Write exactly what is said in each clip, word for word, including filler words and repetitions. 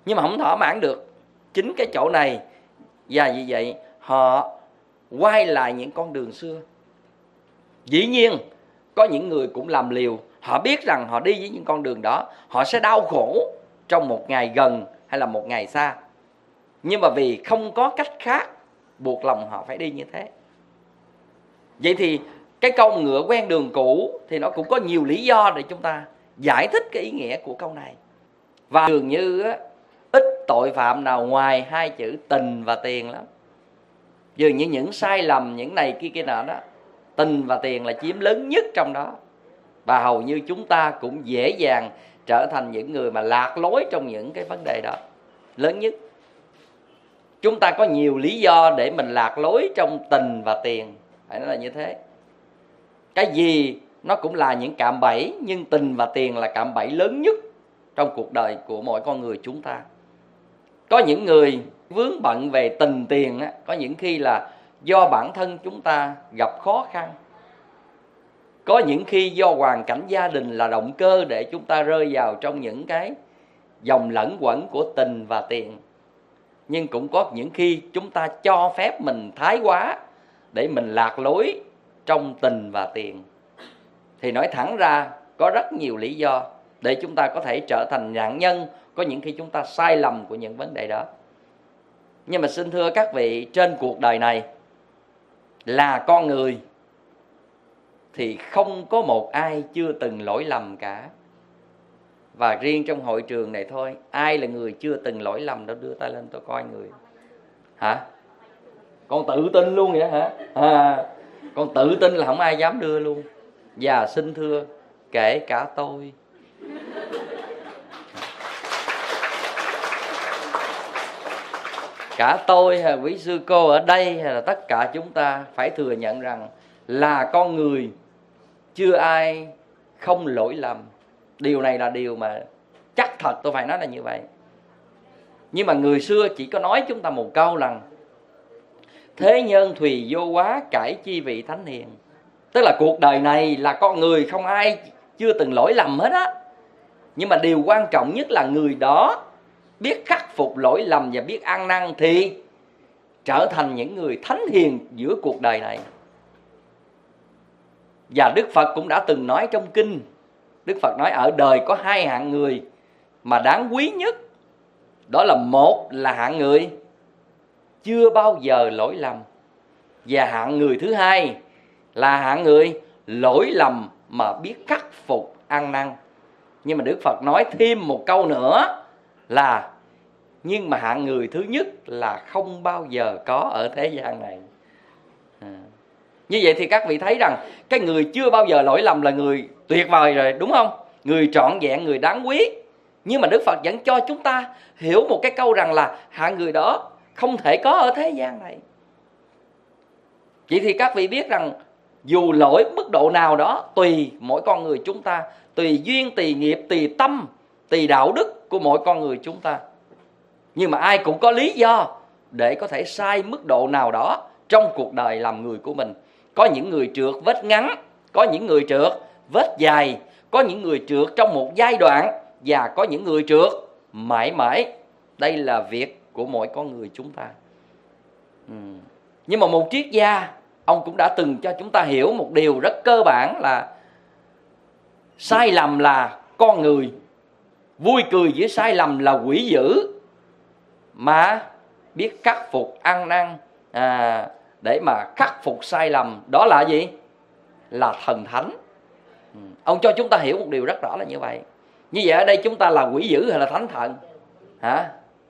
nhưng mà không thỏa mãn được chính cái chỗ này. Và vì vậy họ quay lại những con đường xưa. Dĩ nhiên có những người cũng làm liều, họ biết rằng họ đi với những con đường đó họ sẽ đau khổ trong một ngày gần hay là một ngày xa, nhưng mà vì không có cách khác buộc lòng họ phải đi như thế. Vậy thì cái câu ngựa quen đường cũ thì nó cũng có nhiều lý do để chúng ta giải thích cái ý nghĩa của câu này. Và dường như á, ít tội phạm nào ngoài hai chữ tình và tiền lắm. Dường như những sai lầm, những này kia kia nọ đó, tình và tiền là chiếm lớn nhất trong đó. Và hầu như chúng ta cũng dễ dàng trở thành những người mà lạc lối trong những cái vấn đề đó lớn nhất. Chúng ta có nhiều lý do để mình lạc lối trong tình và tiền, phải nói là như thế. Cái gì nó cũng là những cạm bẫy, nhưng tình và tiền là cạm bẫy lớn nhất trong cuộc đời của mỗi con người chúng ta. Có những người vướng bận về tình tiền á, có những khi là do bản thân chúng ta gặp khó khăn, có những khi do hoàn cảnh gia đình là động cơ để chúng ta rơi vào trong những cái dòng lẫn quẩn của tình và tiền. Nhưng cũng có những khi chúng ta cho phép mình thái quá để mình lạc lối trong tình và tiền. Thì nói thẳng ra có rất nhiều lý do để chúng ta có thể trở thành nạn nhân, có những khi chúng ta sai lầm của những vấn đề đó. Nhưng mà xin thưa các vị, trên cuộc đời này là con người thì không có một ai chưa từng lỗi lầm cả. Và riêng trong hội trường này thôi, ai là người chưa từng lỗi lầm đâu, đưa tay lên tôi coi người. Hả? Con tự tin luôn vậy hả? À, con tự tin là không ai dám đưa luôn. Và xin thưa, kể cả tôi. Cả tôi hay quý sư cô ở đây hay là tất cả chúng ta phải thừa nhận rằng là con người, chưa ai không lỗi lầm. Điều này là điều mà chắc thật, tôi phải nói là như vậy. Nhưng mà người xưa chỉ có nói chúng ta một câu rằng thế nhân thùy vô quá, cải chi vị thánh hiền. Tức là cuộc đời này là con người, không ai chưa từng lỗi lầm hết á. Nhưng mà điều quan trọng nhất là người đó biết khắc phục lỗi lầm và biết ăn năn thì trở thành những người thánh hiền giữa cuộc đời này. Và Đức Phật cũng đã từng nói trong kinh, Đức Phật nói ở đời có hai hạng người mà đáng quý nhất. Đó là một là hạng người chưa bao giờ lỗi lầm, và hạng người thứ hai là hạng người lỗi lầm mà biết khắc phục ăn năn. Nhưng mà Đức Phật nói thêm một câu nữa là nhưng mà hạng người thứ nhất là không bao giờ có ở thế gian này. à. Như vậy thì các vị thấy rằng cái người chưa bao giờ lỗi lầm là người tuyệt vời rồi, đúng không? Người trọn vẹn, người đáng quý. Nhưng mà Đức Phật vẫn cho chúng ta hiểu một cái câu rằng là hạng người đó không thể có ở thế gian này. Vậy thì các vị biết rằng dù lỗi mức độ nào đó, tùy mỗi con người chúng ta, tùy duyên, tùy nghiệp, tùy tâm, tùy đạo đức của mỗi con người chúng ta. Nhưng mà ai cũng có lý do để có thể sai mức độ nào đó trong cuộc đời làm người của mình. Có những người trượt vết ngắn, có những người trượt vết dài, có những người trượt trong một giai đoạn, và có những người trượt mãi mãi. Đây là việc của mỗi con người chúng ta. ừ. Nhưng mà một triết gia, ông cũng đã từng cho chúng ta hiểu một điều rất cơ bản là sai lầm là con người, vui cười với sai lầm là quỷ dữ, mà biết khắc phục ăn năn à, để mà khắc phục sai lầm, đó là gì? Là thần thánh. ừ. Ông cho chúng ta hiểu một điều rất rõ là như vậy. Như vậy ở đây chúng ta là quỷ dữ hay là thánh thần? Hả?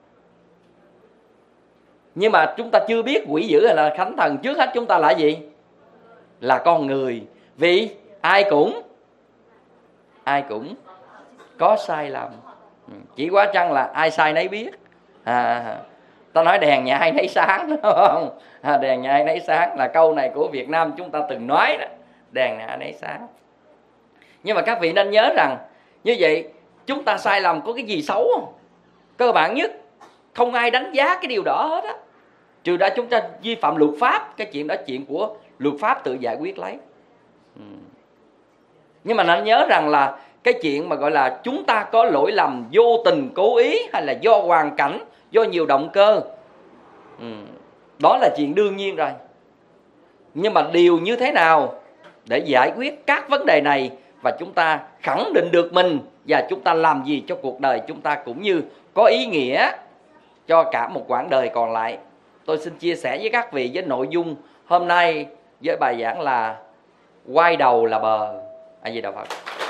Nhưng mà chúng ta chưa biết quỷ dữ hay là thánh thần. Trước hết chúng ta là gì? Là con người. Vì ai cũng Ai cũng có sai lầm. Chỉ quá chăng là ai sai nấy biết. à, Ta nói đèn nhà ai nấy sáng, đúng không? à, Đèn nhà ai nấy sáng là câu này của Việt Nam chúng ta từng nói đó. Đèn nhà ai nấy sáng. Nhưng mà các vị nên nhớ rằng như vậy chúng ta sai lầm có cái gì xấu không? Cơ bản nhất không ai đánh giá cái điều đó hết á. Trừ ra chúng ta vi phạm luật pháp, cái chuyện đó chuyện của luật pháp tự giải quyết lấy. ừ. Nhưng mà nên nhớ rằng là cái chuyện mà gọi là chúng ta có lỗi lầm vô tình cố ý hay là do hoàn cảnh, do nhiều động cơ, ừ, đó là chuyện đương nhiên rồi. Nhưng mà điều như thế nào để giải quyết các vấn đề này và chúng ta khẳng định được mình và chúng ta làm gì cho cuộc đời chúng ta cũng như có ý nghĩa cho cả một quãng đời còn lại. Tôi xin chia sẻ với các vị với nội dung hôm nay với bài giảng là quay đầu là bờ. A Di Đà Phật.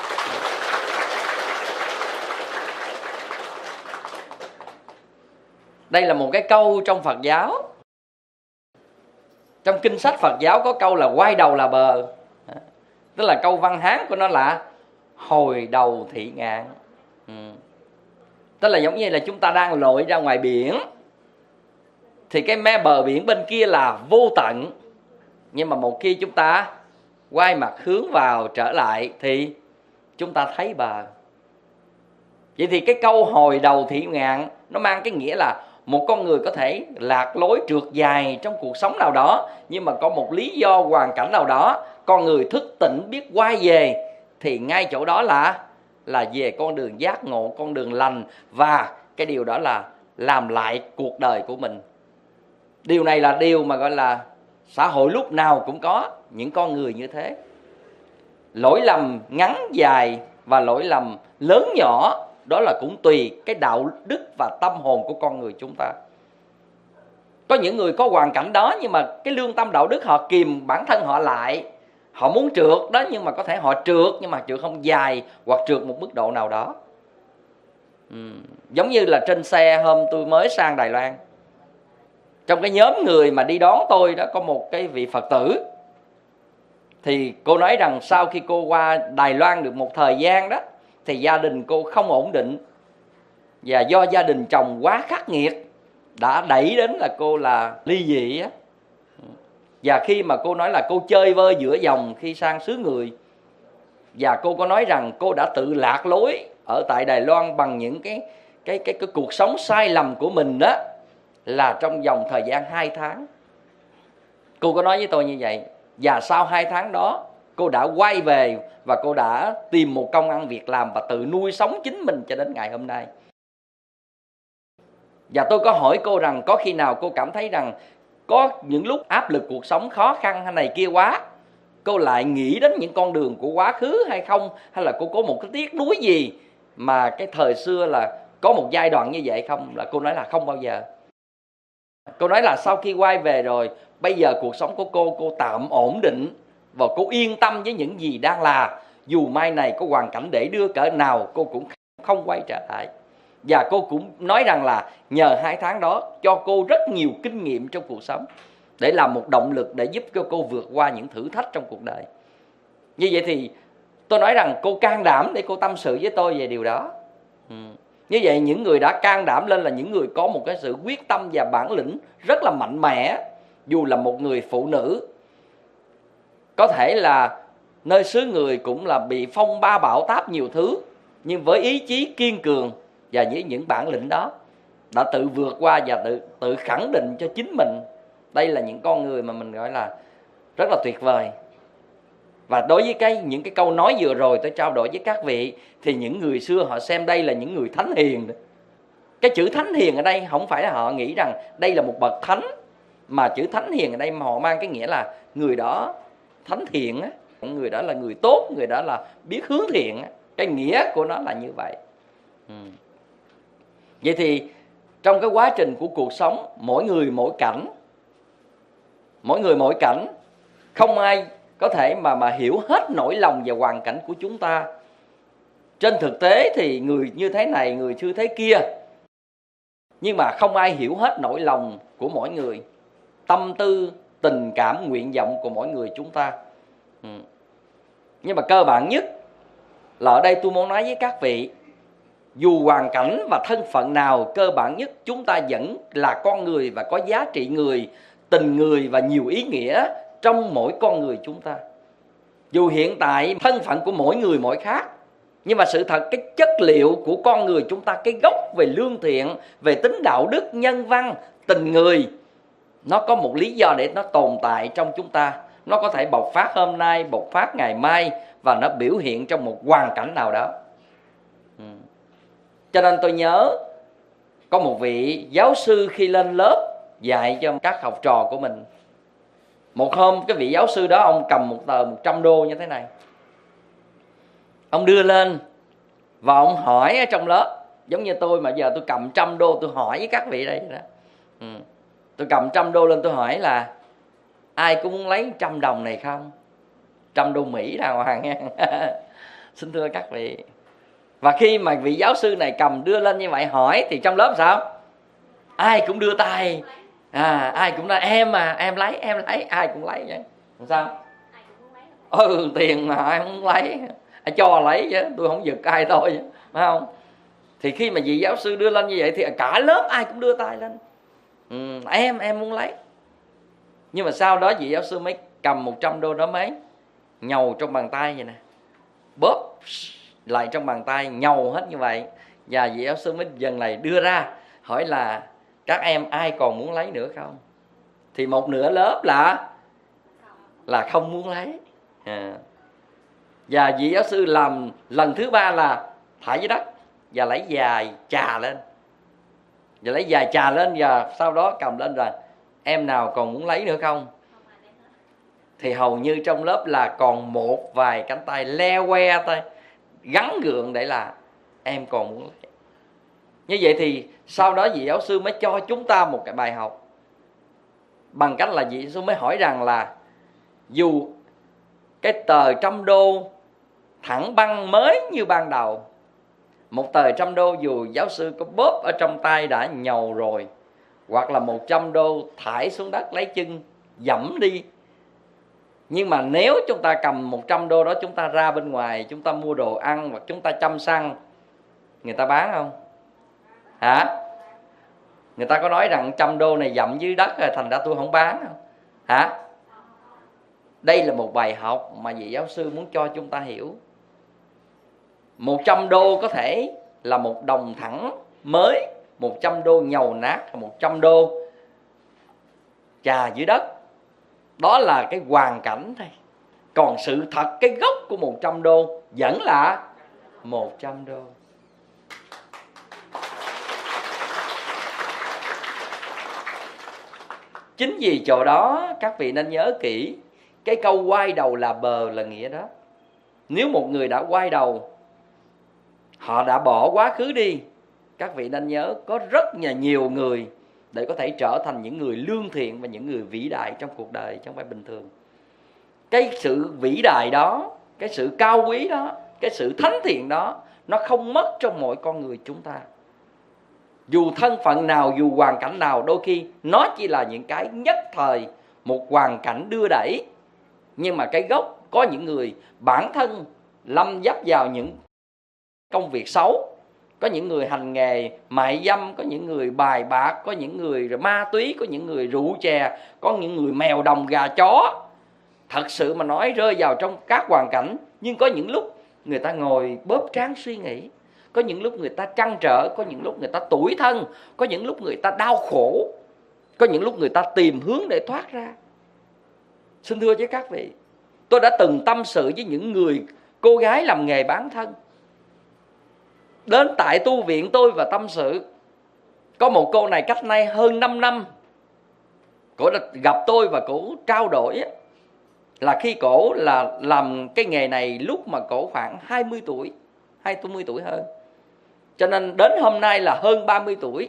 Đây là một cái câu trong Phật giáo. Trong kinh sách Phật giáo có câu là quay đầu là bờ. Tức là câu văn Hán của nó là hồi đầu thị ngạn. ừ. Tức là giống như là chúng ta đang lội ra ngoài biển, thì cái mé bờ biển bên kia là vô tận. Nhưng mà một khi chúng ta quay mặt hướng vào trở lại thì chúng ta thấy bờ. Vậy thì cái câu hồi đầu thị ngạn nó mang cái nghĩa là một con người có thể lạc lối trượt dài trong cuộc sống nào đó, nhưng mà có một lý do hoàn cảnh nào đó con người thức tỉnh biết quay về, thì ngay chỗ đó là là về con đường giác ngộ, con đường lành, và cái điều đó là làm lại cuộc đời của mình. Điều này là điều mà gọi là xã hội lúc nào cũng có những con người như thế. Lỗi lầm ngắn dài và lỗi lầm lớn nhỏ đó là cũng tùy cái đạo đức và tâm hồn của con người chúng ta. Có những người có hoàn cảnh đó nhưng mà cái lương tâm đạo đức họ kìm bản thân họ lại. Họ muốn trượt đó nhưng mà có thể họ trượt, nhưng mà trượt không dài hoặc trượt một mức độ nào đó. ừ. Giống như là trên xe hôm tôi mới sang Đài Loan, trong cái nhóm người mà đi đón tôi đó có một cái vị Phật tử. Thì cô nói rằng sau khi cô qua Đài Loan được một thời gian đó, thì gia đình cô không ổn định. Và do gia đình chồng quá khắc nghiệt đã đẩy đến là cô là ly dị á. Và khi mà cô nói là cô chơi vơi giữa dòng khi sang xứ người, và cô có nói rằng cô đã tự lạc lối ở tại Đài Loan bằng những cái cái cái cái cuộc sống sai lầm của mình đó, là trong vòng thời gian hai tháng. Cô có nói với tôi như vậy. Và sau hai tháng đó cô đã quay về và cô đã tìm một công ăn việc làm và tự nuôi sống chính mình cho đến ngày hôm nay. Và tôi có hỏi cô rằng có khi nào cô cảm thấy rằng có những lúc áp lực cuộc sống khó khăn hay này kia quá, cô lại nghĩ đến những con đường của quá khứ hay không? Hay là cô có một cái tiếc nuối gì mà cái thời xưa là có một giai đoạn như vậy không? Là cô nói là không bao giờ. Cô nói là sau khi quay về rồi, bây giờ cuộc sống của cô, cô tạm ổn định và cô yên tâm với những gì đang là. Dù mai này có hoàn cảnh để đưa cỡ nào, cô cũng không quay trở lại. Và cô cũng nói rằng là nhờ hai tháng đó cho cô rất nhiều kinh nghiệm trong cuộc sống, để làm một động lực để giúp cho cô vượt qua những thử thách trong cuộc đời. Như vậy thì tôi nói rằng cô can đảm để cô tâm sự với tôi về điều đó. ừ. Như vậy những người đã can đảm lên là những người có một cái sự quyết tâm và bản lĩnh rất là mạnh mẽ. Dù là một người phụ nữ, có thể là nơi xứ người cũng là bị phong ba bão táp nhiều thứ, nhưng với ý chí kiên cường và với những bản lĩnh đó đã tự vượt qua và tự, tự khẳng định cho chính mình. Đây là những con người mà mình gọi là rất là tuyệt vời. Và đối với cái những cái câu nói vừa rồi tôi trao đổi với các vị, thì những người xưa họ xem đây là những người thánh hiền. Cái chữ thánh hiền ở đây không phải là họ nghĩ rằng đây là một bậc thánh, mà chữ thánh hiền ở đây mà họ mang cái nghĩa là người đó thánh thiện á, người đó là người tốt, người đó là biết hướng thiện á. Cái nghĩa của nó là như vậy. ừ. Vậy thì trong cái quá trình của cuộc sống, mỗi người mỗi cảnh, mỗi người mỗi cảnh, không ai có thể mà mà hiểu hết nỗi lòng và hoàn cảnh của chúng ta. Trên thực tế thì người như thế này, người như thế kia, nhưng mà không ai hiểu hết nỗi lòng của mỗi người, tâm tư, tình cảm, nguyện vọng của mỗi người chúng ta. ừ. Nhưng mà cơ bản nhất là ở đây tôi muốn nói với các vị, dù hoàn cảnh và thân phận nào, cơ bản nhất chúng ta vẫn là con người và có giá trị người, tình người và nhiều ý nghĩa trong mỗi con người chúng ta. Dù hiện tại thân phận của mỗi người mỗi khác, nhưng mà sự thật cái chất liệu của con người chúng ta, cái gốc về lương thiện, về tính đạo đức, nhân văn, tình người, nó có một lý do để nó tồn tại trong chúng ta. Nó có thể bộc phát hôm nay, bộc phát ngày mai, và nó biểu hiện trong một hoàn cảnh nào đó. Cho nên tôi nhớ có một vị giáo sư khi lên lớp dạy cho các học trò của mình. Một hôm cái vị giáo sư đó ông cầm một tờ một trăm đô như thế này. Ông đưa lên và ông hỏi ở trong lớp, giống như tôi mà giờ tôi cầm trăm đô tôi hỏi với các vị đây đó. Ừ. Tôi cầm trăm đô lên tôi hỏi là ai cũng muốn lấy trăm đồng này không? Trăm đô Mỹ đàng hoàng nha. Xin thưa các vị. Và khi mà vị giáo sư này cầm đưa lên như vậy hỏi thì trong lớp sao? Ai cũng đưa tay. À, ai cũng nói em mà, em lấy, em lấy, ai cũng lấy vậy. Sao? Ừ, tiền mà ai không lấy, ai cho lấy chứ, tôi không giật ai thôi chứ, phải không? Thì khi mà vị giáo sư đưa lên như vậy thì cả lớp ai cũng đưa tay lên. Ừ, em, em muốn lấy. Nhưng mà sau đó vị giáo sư mới cầm một trăm đô đó mấy nhầu trong bàn tay vậy nè, bóp lại trong bàn tay, nhầu hết như vậy. Và vị giáo sư mới dần này đưa ra hỏi là các em ai còn muốn lấy nữa không? Thì một nửa lớp là là không muốn lấy. À. Và vị giáo sư làm lần thứ ba là thả dưới đất và lấy dài chà lên, và lấy dài chà lên và sau đó cầm lên rồi em nào còn muốn lấy nữa không? Thì hầu như trong lớp là còn một vài cánh tay le que tay gắn gượng để là em còn muốn lấy. Như vậy thì sau đó vị giáo sư mới cho chúng ta một cái bài học, bằng cách là vị giáo sư mới hỏi rằng là dù cái tờ trăm đô thẳng băng mới như ban đầu, một tờ trăm đô dù giáo sư có bóp ở trong tay đã nhầu rồi, hoặc là một trăm đô thải xuống đất lấy chân dẫm đi, nhưng mà nếu chúng ta cầm một trăm đô đó chúng ta ra bên ngoài, chúng ta mua đồ ăn hoặc chúng ta chăm xăng, người ta bán không? Hả? Người ta có nói rằng trăm đô này dậm dưới đất rồi thành ra tôi không bán không? Hả? Đây là một bài học mà vị giáo sư muốn cho chúng ta hiểu. Một trăm đô có thể là một đồng thẳng mới, một trăm đô nhầu nát, một trăm đô chà dưới đất. Đó là cái hoàn cảnh thôi. Còn sự thật, cái gốc của một trăm đô vẫn là một trăm đô. Chính vì chỗ đó các vị nên nhớ kỹ cái câu quay đầu là bờ là nghĩa đó. Nếu một người đã quay đầu, họ đã bỏ quá khứ đi, các vị nên nhớ có rất là nhiều người để có thể trở thành những người lương thiện và những người vĩ đại trong cuộc đời, chứ không phải bình thường. Cái sự vĩ đại đó, cái sự cao quý đó, cái sự thánh thiện đó, nó không mất trong mỗi con người chúng ta. Dù thân phận nào, dù hoàn cảnh nào, đôi khi nó chỉ là những cái nhất thời, một hoàn cảnh đưa đẩy. Nhưng mà cái gốc, có những người bản thân lâm dấp vào những công việc xấu, có những người hành nghề mại dâm, có những người bài bạc, có những người ma túy, có những người rượu chè, có những người mèo đồng gà chó. Thật sự mà nói rơi vào trong các hoàn cảnh, nhưng có những lúc người ta ngồi bóp trán suy nghĩ, có những lúc người ta trăn trở, có những lúc người ta tủi thân, có những lúc người ta đau khổ, có những lúc người ta tìm hướng để thoát ra. Xin thưa với các vị, tôi đã từng tâm sự với những người cô gái làm nghề bán thân, đến tại tu viện tôi và tâm sự. Có một cô này cách nay hơn năm năm, cổ đã gặp tôi và cổ trao đổi là khi cổ là làm cái nghề này lúc mà cổ khoảng hai mươi tuổi, hai mươi tuổi hơn. Cho nên đến hôm nay là hơn ba mươi tuổi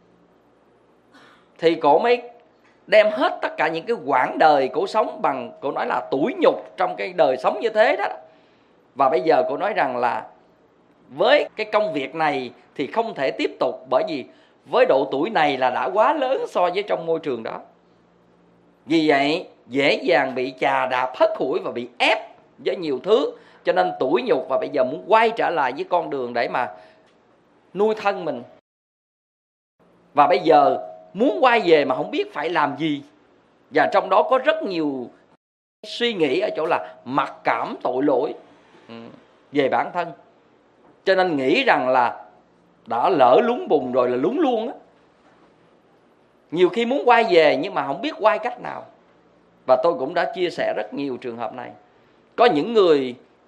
thì cổ mới đem hết tất cả những cái quãng đời cổ sống bằng, cổ nói là tủi nhục trong cái đời sống như thế đó. Và bây giờ cổ nói rằng là với cái công việc này thì không thể tiếp tục, bởi vì với độ tuổi này là đã quá lớn so với trong môi trường đó. Vì vậy dễ dàng bị chà đạp hất hủi và bị ép với nhiều thứ, cho nên tủi nhục và bây giờ muốn quay trở lại với con đường để mà nuôi thân mình. Và bây giờ muốn quay về mà không biết phải làm gì. Và trong đó có rất nhiều suy nghĩ ở chỗ là mặc cảm tội lỗi về bản thân. Cho nên nghĩ rằng là đã lỡ lúng bùn rồi là lúng luôn á. Nhiều khi muốn quay về nhưng mà không biết quay cách nào. Và tôi cũng đã chia sẻ rất nhiều trường hợp này. Có những người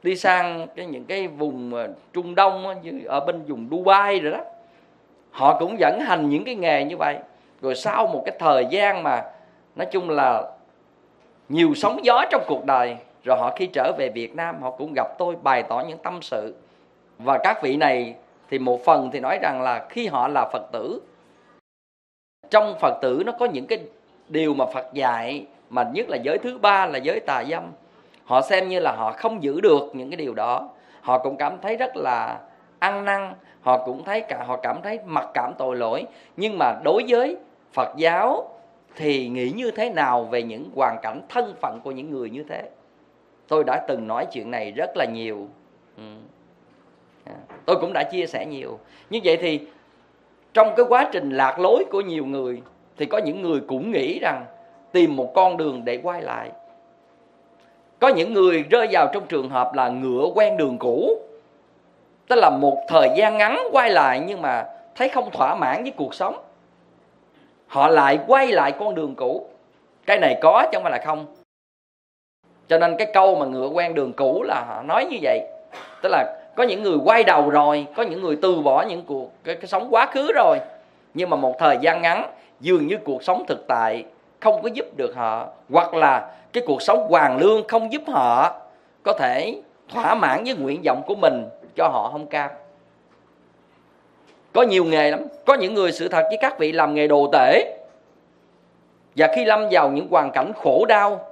đi sang cái những cái vùng Trung Đông á, như ở bên vùng Dubai rồi đó, họ cũng vẫn hành những cái nghề như vậy. Rồi sau một cái thời gian mà nói chung là nhiều sóng gió trong cuộc đời, rồi họ khi trở về Việt Nam họ cũng gặp tôi bày tỏ những tâm sự. Và các vị này thì một phần thì nói rằng là khi họ là Phật tử, trong Phật tử nó có những cái điều mà Phật dạy, mà nhất là giới thứ ba là giới tà dâm. Họ xem như là họ không giữ được những cái điều đó, họ cũng cảm thấy rất là ăn năn, họ cũng thấy cả họ cảm thấy mặc cảm tội lỗi. Nhưng mà đối với Phật giáo thì nghĩ như thế nào về những hoàn cảnh thân phận của những người như thế? Tôi đã từng nói chuyện này rất là nhiều, ừ. Tôi cũng đã chia sẻ nhiều. Như vậy thì trong cái quá trình lạc lối của nhiều người thì có những người cũng nghĩ rằng tìm một con đường để quay lại. Có những người rơi vào trong trường hợp là ngựa quen đường cũ, tức là một thời gian ngắn quay lại nhưng mà thấy không thỏa mãn với cuộc sống, họ lại quay lại con đường cũ. Cái này có chứ không phải là không. Cho nên cái câu mà ngựa quen đường cũ là họ nói như vậy. Tức là có những người quay đầu rồi, có những người từ bỏ những cuộc cái, cái sống quá khứ rồi, nhưng mà một thời gian ngắn dường như cuộc sống thực tại không có giúp được họ, hoặc là cái cuộc sống hoàn lương không giúp họ có thể thỏa mãn với nguyện vọng của mình, cho họ không cam. Có nhiều nghề lắm. Có những người sự thật với các vị làm nghề đồ tể, và khi lâm vào những hoàn cảnh khổ đau,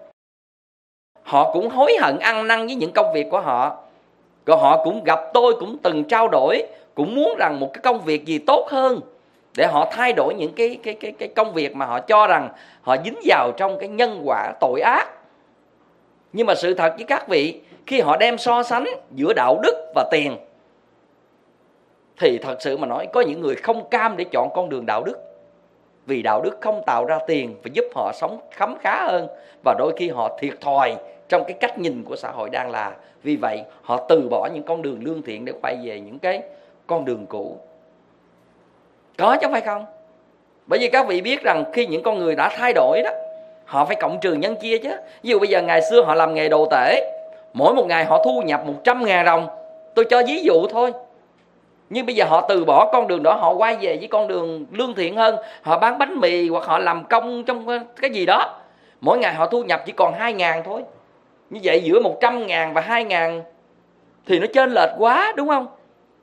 họ cũng hối hận ăn năn với những công việc của họ. Rồi họ cũng gặp tôi, cũng từng trao đổi, cũng muốn rằng một cái công việc gì tốt hơn để họ thay đổi những cái, cái, cái, cái công việc mà họ cho rằng họ dính vào trong cái nhân quả tội ác. Nhưng mà sự thật với các vị, khi họ đem so sánh giữa đạo đức và tiền, thì thật sự mà nói có những người không cam để chọn con đường đạo đức, vì đạo đức không tạo ra tiền và giúp họ sống khấm khá hơn. Và đôi khi họ thiệt thòi trong cái cách nhìn của xã hội đang là. Vì vậy họ từ bỏ những con đường lương thiện để quay về những cái con đường cũ. Có chứ phải không? Bởi vì các vị biết rằng khi những con người đã thay đổi đó, họ phải cộng trừ nhân chia chứ. Ví dụ bây giờ ngày xưa họ làm nghề đồ tể, mỗi một ngày họ thu nhập một trăm ngàn đồng, tôi cho ví dụ thôi. Nhưng bây giờ họ từ bỏ con đường đó, họ quay về với con đường lương thiện hơn. Họ bán bánh mì hoặc họ làm công trong cái gì đó, mỗi ngày họ thu nhập chỉ còn hai ngàn thôi. Như vậy giữa một trăm ngàn và hai ngàn thì nó chênh lệch quá, đúng không?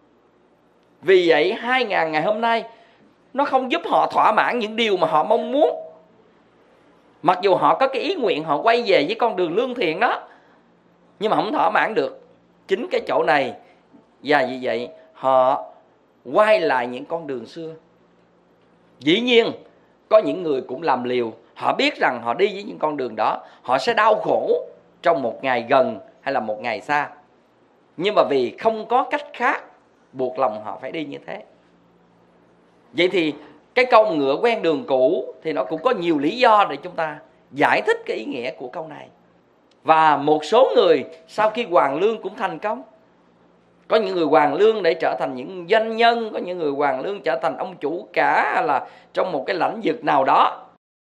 Vì vậy hai ngàn ngày hôm nay nó không giúp họ thỏa mãn những điều mà họ mong muốn. Mặc dù họ có cái ý nguyện họ quay về với con đường lương thiện đó, nhưng mà không thỏa mãn được chính cái chỗ này. Và vì vậy họ quay lại những con đường xưa. Dĩ nhiên có những người cũng làm liều, họ biết rằng họ đi với những con đường đó họ sẽ đau khổ trong một ngày gần hay là một ngày xa, nhưng mà vì không có cách khác, buộc lòng họ phải đi như thế. Vậy thì cái câu ngựa quen đường cũ thì nó cũng có nhiều lý do để chúng ta giải thích cái ý nghĩa của câu này. Và một số người sau khi hoàn lương cũng thành công. Có những người hoàn lương để trở thành những doanh nhân, có những người hoàn lương trở thành ông chủ cả, hay là trong một cái lĩnh vực nào đó.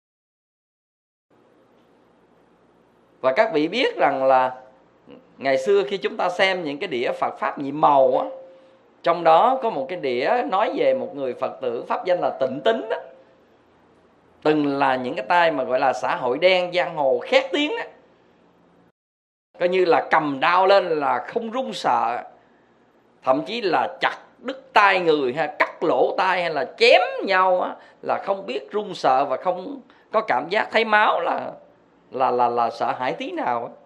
Và các vị biết rằng là ngày xưa khi chúng ta xem những cái đĩa Phật Pháp nhiệm màu á, trong đó có một cái đĩa nói về một người Phật tử pháp danh là Tịnh Tín đó, từng là những cái tay mà gọi là xã hội đen giang hồ khét tiếng á, coi như là cầm đao lên là không run sợ, thậm chí là chặt đứt tay người hay cắt lỗ tai hay là chém nhau á, là không biết run sợ và không có cảm giác thấy máu là là là là sợ hãi tí nào á.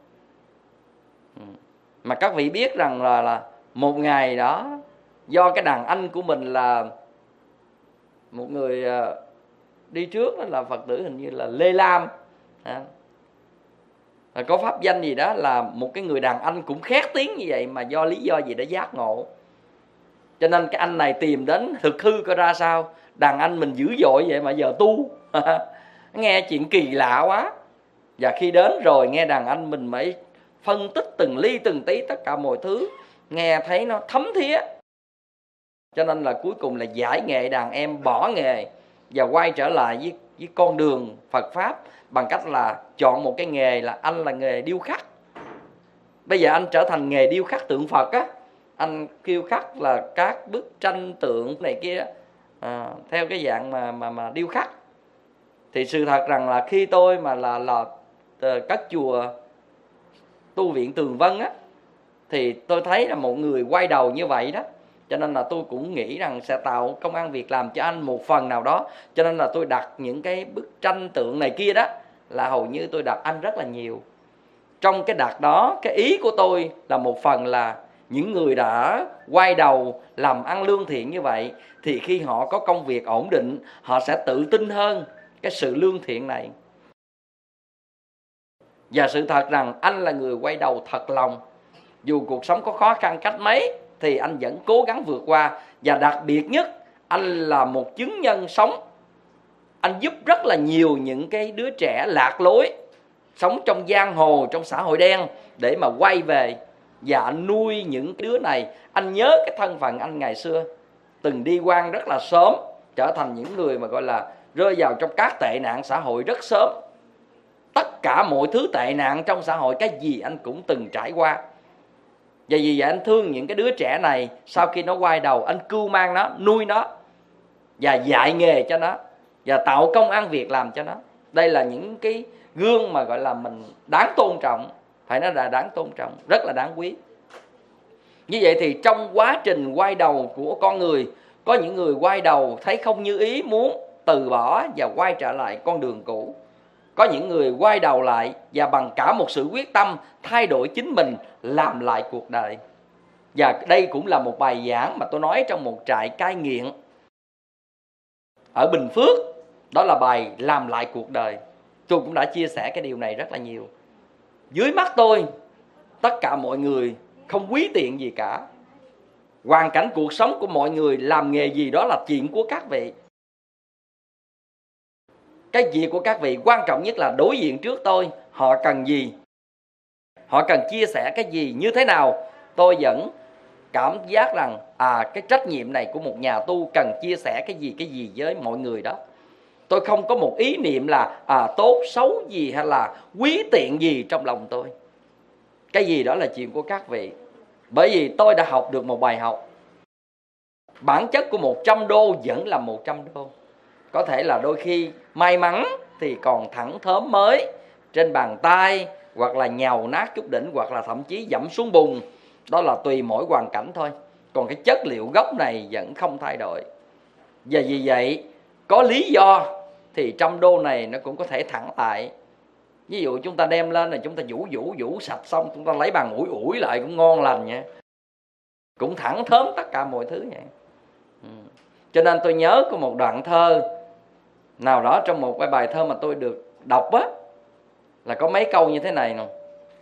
Mà các vị biết rằng là, là một ngày đó, do cái đàn anh của mình là một người đi trước đó là Phật tử hình như là Lê Lam, à, có pháp danh gì đó là một cái người đàn anh cũng khét tiếng như vậy, mà do lý do gì đã giác ngộ, cho nên cái anh này tìm đến thực hư coi ra sao. Đàn anh mình dữ dội vậy mà giờ tu nghe chuyện kỳ lạ quá. Và khi đến rồi nghe đàn anh mình mới phân tích từng ly từng tí tất cả mọi thứ, nghe thấy nó thấm thía. Cho nên là cuối cùng là giải nghệ đàn em bỏ nghề và quay trở lại với, với con đường Phật Pháp bằng cách là chọn một cái nghề là anh là nghề điêu khắc. Bây giờ anh trở thành nghề điêu khắc tượng Phật á, anh điêu khắc là các bức tranh tượng này kia à, theo cái dạng mà mà mà điêu khắc. Thì sự thật rằng là khi tôi mà là là các chùa tu viện Tường Vân á, thì tôi thấy là một người quay đầu như vậy đó, cho nên là tôi cũng nghĩ rằng sẽ tạo công ăn việc làm cho anh một phần nào đó. Cho nên là tôi đặt những cái bức tranh tượng này kia đó, là hầu như tôi đặt anh rất là nhiều. Trong cái đặt đó, cái ý của tôi là một phần là những người đã quay đầu làm ăn lương thiện như vậy, thì khi họ có công việc ổn định, họ sẽ tự tin hơn cái sự lương thiện này. Và sự thật rằng anh là người quay đầu thật lòng. Dù cuộc sống có khó khăn cách mấy thì anh vẫn cố gắng vượt qua. Và đặc biệt nhất, anh là một chứng nhân sống. Anh giúp rất là nhiều những cái đứa trẻ lạc lối, sống trong giang hồ, trong xã hội đen, để mà quay về. Và anh nuôi những đứa này. Anh nhớ cái thân phận anh ngày xưa, từng đi quan rất là sớm, trở thành những người mà gọi là rơi vào trong các tệ nạn xã hội rất sớm. Tất cả mọi thứ tệ nạn trong xã hội, cái gì anh cũng từng trải qua. Và vì vậy anh thương những cái đứa trẻ này. Sau khi nó quay đầu, anh cưu mang nó, nuôi nó, và dạy nghề cho nó, và tạo công ăn việc làm cho nó. Đây là những cái gương mà gọi là mình đáng tôn trọng. Phải nói là đáng tôn trọng, rất là đáng quý. Như vậy thì trong quá trình quay đầu của con người, có những người quay đầu thấy không như ý, muốn từ bỏ và quay trở lại con đường cũ. Có những người quay đầu lại và bằng cả một sự quyết tâm thay đổi chính mình, làm lại cuộc đời. Và đây cũng là một bài giảng mà tôi nói trong một trại cai nghiện ở Bình Phước. Đó là bài làm lại cuộc đời. Tôi cũng đã chia sẻ cái điều này rất là nhiều. Dưới mắt tôi, tất cả mọi người không quý tiền gì cả. Hoàn cảnh cuộc sống của mọi người, làm nghề gì đó là chuyện của các vị. Cái việc của các vị quan trọng nhất là đối diện trước tôi, họ cần gì, họ cần chia sẻ cái gì, như thế nào. Tôi vẫn cảm giác rằng à, cái trách nhiệm này của một nhà tu cần chia sẻ cái gì, cái gì với mọi người đó. Tôi không có một ý niệm là à, tốt xấu gì hay là quý tiện gì trong lòng tôi. Cái gì đó là chuyện của các vị. Bởi vì tôi đã học được một bài học. Bản chất của một trăm đô vẫn là một trăm đô. Có thể là đôi khi may mắn thì còn thẳng thớm mới trên bàn tay, hoặc là nhàu nát chút đỉnh, hoặc là thậm chí dẫm xuống bùn. Đó là tùy mỗi hoàn cảnh thôi. Còn cái chất liệu gốc này vẫn không thay đổi. Và vì vậy có lý do thì trăm đô này nó cũng có thể thẳng lại. Ví dụ chúng ta đem lên là chúng ta vũ vũ vũ sạch xong, chúng ta lấy bàn ủi ủi lại cũng ngon lành nha, cũng thẳng thớm tất cả mọi thứ vậy. Ừ. Cho nên tôi nhớ có một đoạn thơ nào đó trong một cái bài thơ mà tôi được đọc á, là có mấy câu như thế này nè: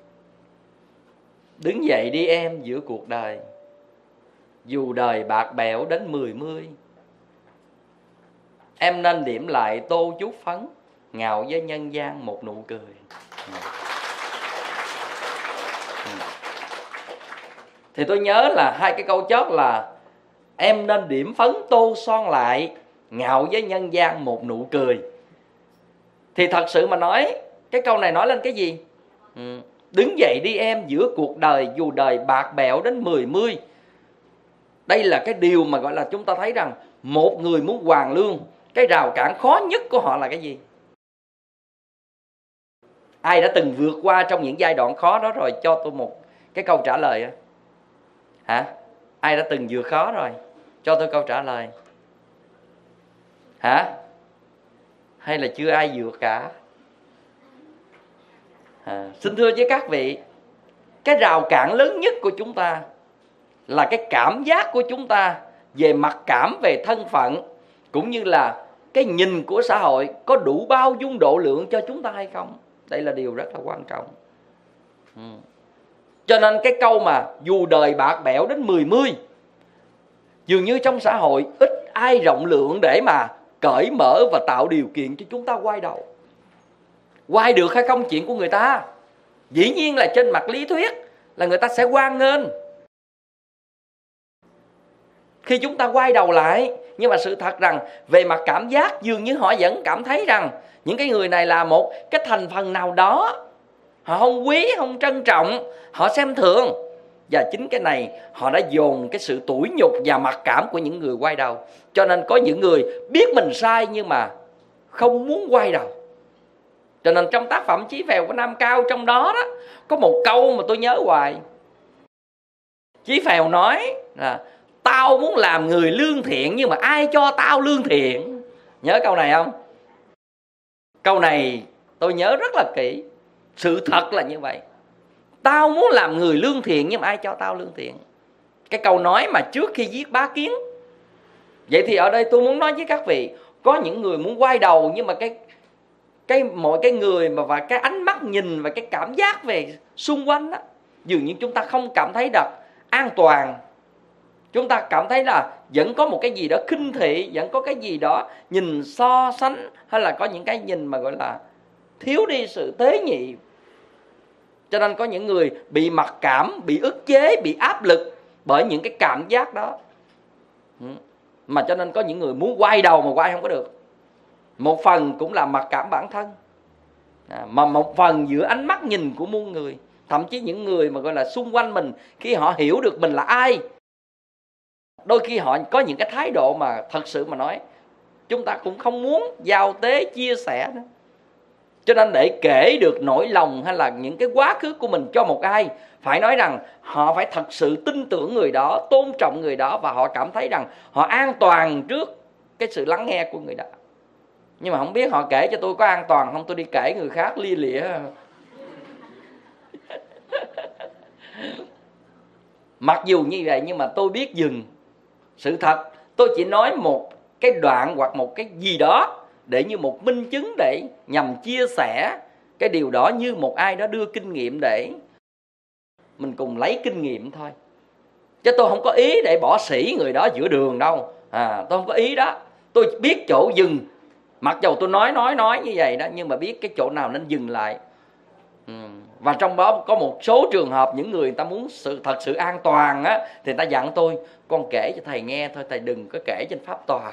đứng dậy đi em giữa cuộc đời, dù đời bạc bẽo đến mười mươi. Em nên điểm lại tô chút phấn, ngạo với nhân gian một nụ cười. Thì tôi nhớ là hai cái câu chót là em nên điểm phấn tô son lại, ngạo với nhân gian một nụ cười. Thì thật sự mà nói, cái câu này nói lên cái gì? Ừ. Đứng dậy đi em giữa cuộc đời, dù đời bạc bẽo đến mười mươi. Đây là cái điều mà gọi là chúng ta thấy rằng một người muốn hoàn lương, cái rào cản khó nhất của họ là cái gì? Ai đã từng vượt qua trong những giai đoạn khó đó rồi? Cho tôi một cái câu trả lời. Hả? Ai đã từng vượt khó rồi? Cho tôi câu trả lời. Hả? Hay là chưa ai vượt cả? À, xin thưa với các vị, cái rào cản lớn nhất của chúng ta là cái cảm giác của chúng ta về mặc cảm, về thân phận, cũng như là cái nhìn của xã hội có đủ bao dung độ lượng cho chúng ta hay không. Đây là điều rất là quan trọng. Ừ. Cho nên cái câu mà dù đời bạc bẽo đến mười mươi, dường như trong xã hội ít ai rộng lượng để mà cởi mở và tạo điều kiện cho chúng ta quay đầu. Quay được hay không chuyện của người ta. Dĩ nhiên là trên mặt lý thuyết là người ta sẽ hoan nghênh khi chúng ta quay đầu lại. Nhưng mà sự thật rằng về mặt cảm giác, dường như họ vẫn cảm thấy rằng những cái người này là một cái thành phần nào đó, họ không quý, không trân trọng, họ xem thường. Và chính cái này họ đã dồn cái sự tủi nhục và mặc cảm của những người quay đầu. Cho nên có những người biết mình sai nhưng mà không muốn quay đầu. Cho nên trong tác phẩm Chí Phèo của Nam Cao, trong đó đó có một câu mà tôi nhớ hoài. Chí Phèo nói là tao muốn làm người lương thiện nhưng mà ai cho tao lương thiện. Nhớ câu này không? Câu này tôi nhớ rất là kỹ. Sự thật là như vậy. Tao muốn làm người lương thiện nhưng mà ai cho tao lương thiện. Cái câu nói mà trước khi giết Bá Kiến. Vậy thì ở đây tôi muốn nói với các vị, có những người muốn quay đầu nhưng mà cái cái mọi cái người mà và cái ánh mắt nhìn và cái cảm giác về xung quanh đó, dường như chúng ta không cảm thấy được an toàn. Chúng ta cảm thấy là vẫn có một cái gì đó khinh thị, vẫn có cái gì đó nhìn so sánh, hay là có những cái nhìn mà gọi là thiếu đi sự tế nhị. Cho nên có những người bị mặc cảm, bị ức chế, bị áp lực bởi những cái cảm giác đó. Mà cho nên có những người muốn quay đầu mà quay không có được. Một phần cũng là mặc cảm bản thân, à, mà một phần giữa ánh mắt nhìn của muôn người. Thậm chí những người mà gọi là xung quanh mình, khi họ hiểu được mình là ai, đôi khi họ có những cái thái độ mà thật sự mà nói chúng ta cũng không muốn giao tế, chia sẻ nữa. Cho nên để kể được nỗi lòng hay là những cái quá khứ của mình cho một ai, phải nói rằng họ phải thật sự tin tưởng người đó, tôn trọng người đó, và họ cảm thấy rằng họ an toàn trước cái sự lắng nghe của người đó. Nhưng mà không biết họ kể cho tôi có an toàn không, tôi đi kể người khác lia lịa. Mặc dù như vậy nhưng mà tôi biết dừng. Sự thật tôi chỉ nói một cái đoạn hoặc một cái gì đó để như một minh chứng, để nhằm chia sẻ cái điều đó như một ai đó đưa kinh nghiệm để mình cùng lấy kinh nghiệm thôi. Chứ tôi không có ý để bỏ sỉ người đó giữa đường đâu, à, tôi không có ý đó. Tôi biết chỗ dừng. Mặc dầu tôi nói nói nói như vậy đó, nhưng mà biết cái chỗ nào nên dừng lại. ừ. Và trong đó có một số trường hợp những người, người ta muốn sự thật sự an toàn á, thì người ta dặn tôi: con kể cho thầy nghe thôi, thầy đừng có kể trên pháp tòa.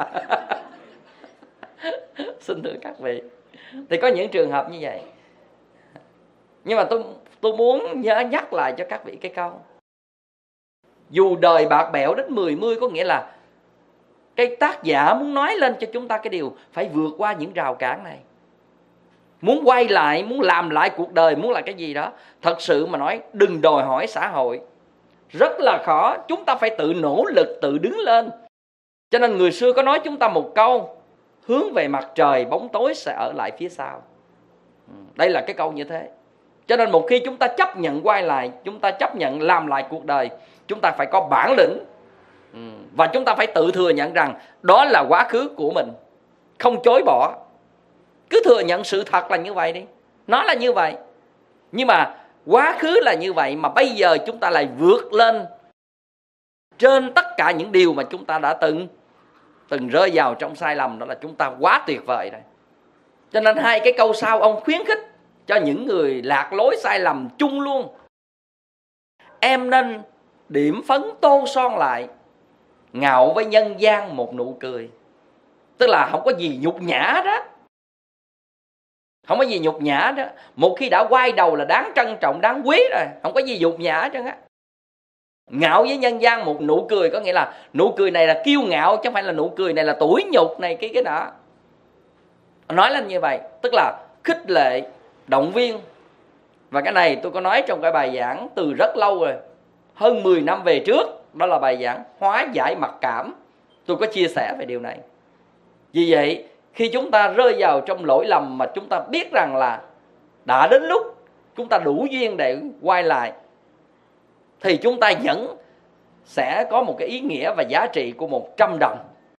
Xin thưa các vị, thì có những trường hợp như vậy. Nhưng mà tôi tôi muốn nhớ nhắc lại cho các vị cái câu: dù đời bạc bẽo đến mười mươi, có nghĩa là cái tác giả muốn nói lên cho chúng ta cái điều phải vượt qua những rào cản này. Muốn quay lại, muốn làm lại cuộc đời, muốn là cái gì đó, thật sự mà nói đừng đòi hỏi xã hội. Rất là khó, chúng ta phải tự nỗ lực, tự đứng lên. Cho nên người xưa có nói chúng ta một câu: hướng về mặt trời, bóng tối sẽ ở lại phía sau. Đây là cái câu như thế. Cho nên một khi chúng ta chấp nhận quay lại, chúng ta chấp nhận làm lại cuộc đời, chúng ta phải có bản lĩnh. Và chúng ta phải tự thừa nhận rằng đó là quá khứ của mình, không chối bỏ. Cứ thừa nhận sự thật là như vậy đi, nó là như vậy. Nhưng mà quá khứ là như vậy, mà bây giờ chúng ta lại vượt lên trên tất cả những điều mà chúng ta đã từng Từng rơi vào trong sai lầm, đó là chúng ta quá tuyệt vời rồi. Cho nên hai cái câu sau ông khuyến khích cho những người lạc lối sai lầm chung luôn: em nên điểm phấn tô son lại, ngạo với nhân gian một nụ cười. Tức là không có gì nhục nhã đó, không có gì nhục nhã đó. Một khi đã quay đầu là đáng trân trọng, đáng quý rồi, không có gì nhục nhã chứ á. Ngạo với nhân gian một nụ cười, có nghĩa là nụ cười này là kiêu ngạo, chứ không phải là nụ cười này là tủi nhục này cái cái đó. Nói lên như vậy tức là khích lệ, động viên. Và cái này tôi có nói trong cái bài giảng từ rất lâu rồi, hơn mười năm về trước. Đó là bài giảng hóa giải mặc cảm. Tôi có chia sẻ về điều này. Vì vậy khi chúng ta rơi vào trong lỗi lầm mà chúng ta biết rằng là đã đến lúc chúng ta đủ duyên để quay lại, thì chúng ta vẫn sẽ có một cái ý nghĩa và giá trị của một trăm đồng.